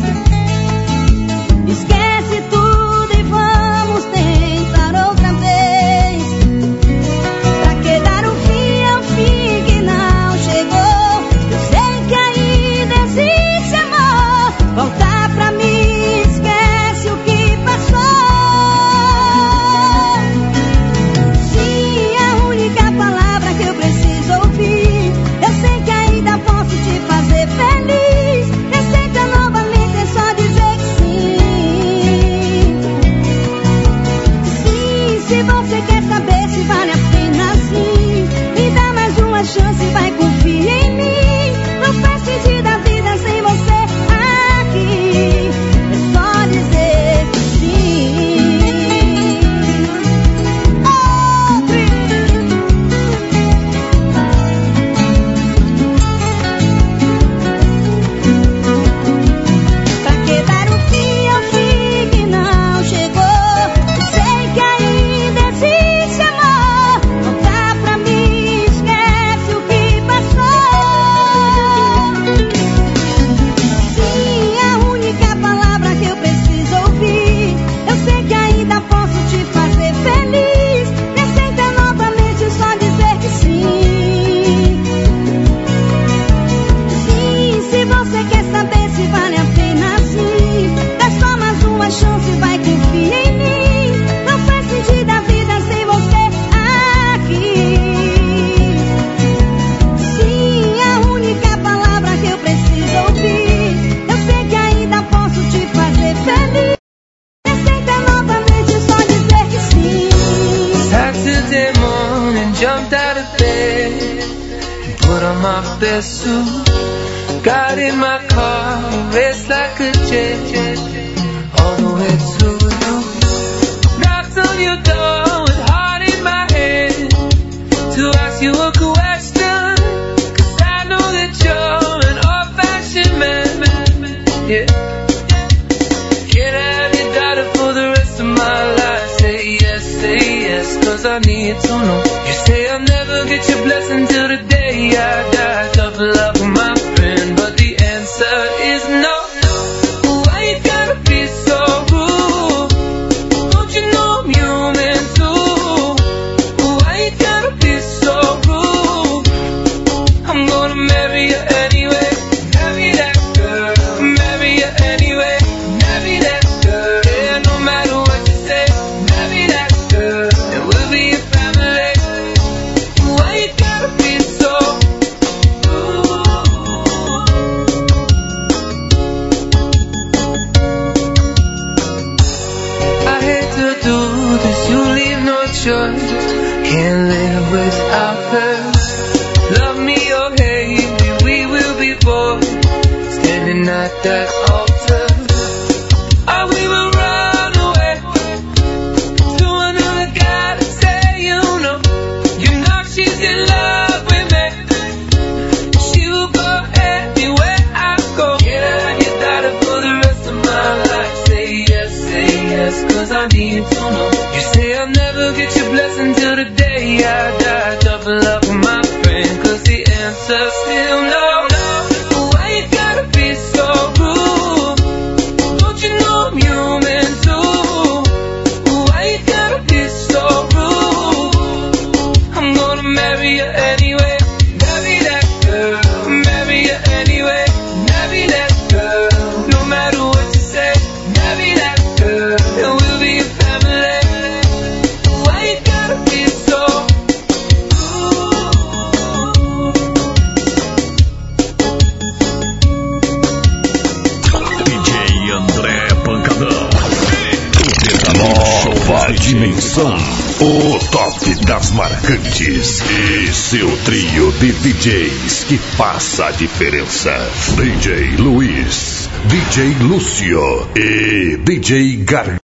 Esquece tudo e vamos tentar outra vez. Pra que dar um fim ao fim que não chegou? Eu sei que ainda existe amor. Voltar pra mim, esquece o que passou. Sim, é a única palavra que eu preciso ouvir. Eu sei que ainda posso te fazer feliz. Aceita novamente, é só dizer que sim. Sim, se você quer saber se vale a pena sim, me dá mais uma chance, vai, confia em mim. Não faz sentido a vida sem você aqui. É só dizer que sim. Outro. Pra que dar um fim ao fim que não chegou? Eu sei que ainda existe amor. Voltar pra mim, esquece o que passou. Sim, é a única palavra que eu preciso ouvir. Eu sei que ainda posso te fazer feliz. Me aceita novamente, só dizer que sim. Sim, se você quer saber se vale a pena sim, dá só mais uma chance, vai, confia em mim. Não faz sentido a vida sem você aqui. Sim, é a única palavra que eu preciso ouvir. Eu sei que ainda posso te fazer feliz. Me aceita novamente, só dizer que sim. Saturday morning, jumped out of bed and put on my best suit. Got in my car, raced like a jet, all the way to you. Knocked on your door with heart in my hand to ask you a question, 'cause I know that you're an old-fashioned man. Yeah. Can I have your daughter for the rest of my life? Say yes, say yes, 'cause I need to know. You say I'll never get your blessing till the day I die. Tough love, my friend, but the answer is no. Why you gotta be so rude? Don't you know I'm human too? Why you gotta be so rude? I'm gonna marry you anyway. Marry that girl. Marry you anyway. Marry that girl. Yeah, no matter what you say. Marry that girl. And we'll be a family. Why you gotta be so rude? to do this, you leave no choice. Can't live without her. Love me or hate me, we will be bored. Standing at that altar. Or we will run away to another guy to say you know. You know she's in love with me. She will go anywhere I go. Can I get that for the rest of my life? Say yes, say yes, cause I need to know. You say I'll never get your blessing till the day I die. Double up with my friend, cause the answer's still no. Why you gotta be so rude? Don't you know I'm human too? Why you gotta be so rude? I'm gonna marry you anyway. Marry that girl. Marry you anyway. Marry that girl. No matter what you say. Marry that girl. And we'll be a family. Why you gotta be so D J André Pancadão. Nova dimensão. O top das marcantes. E seu trio de D Js que passa a diferença. D J Luiz, D J Lúcio e D J Gar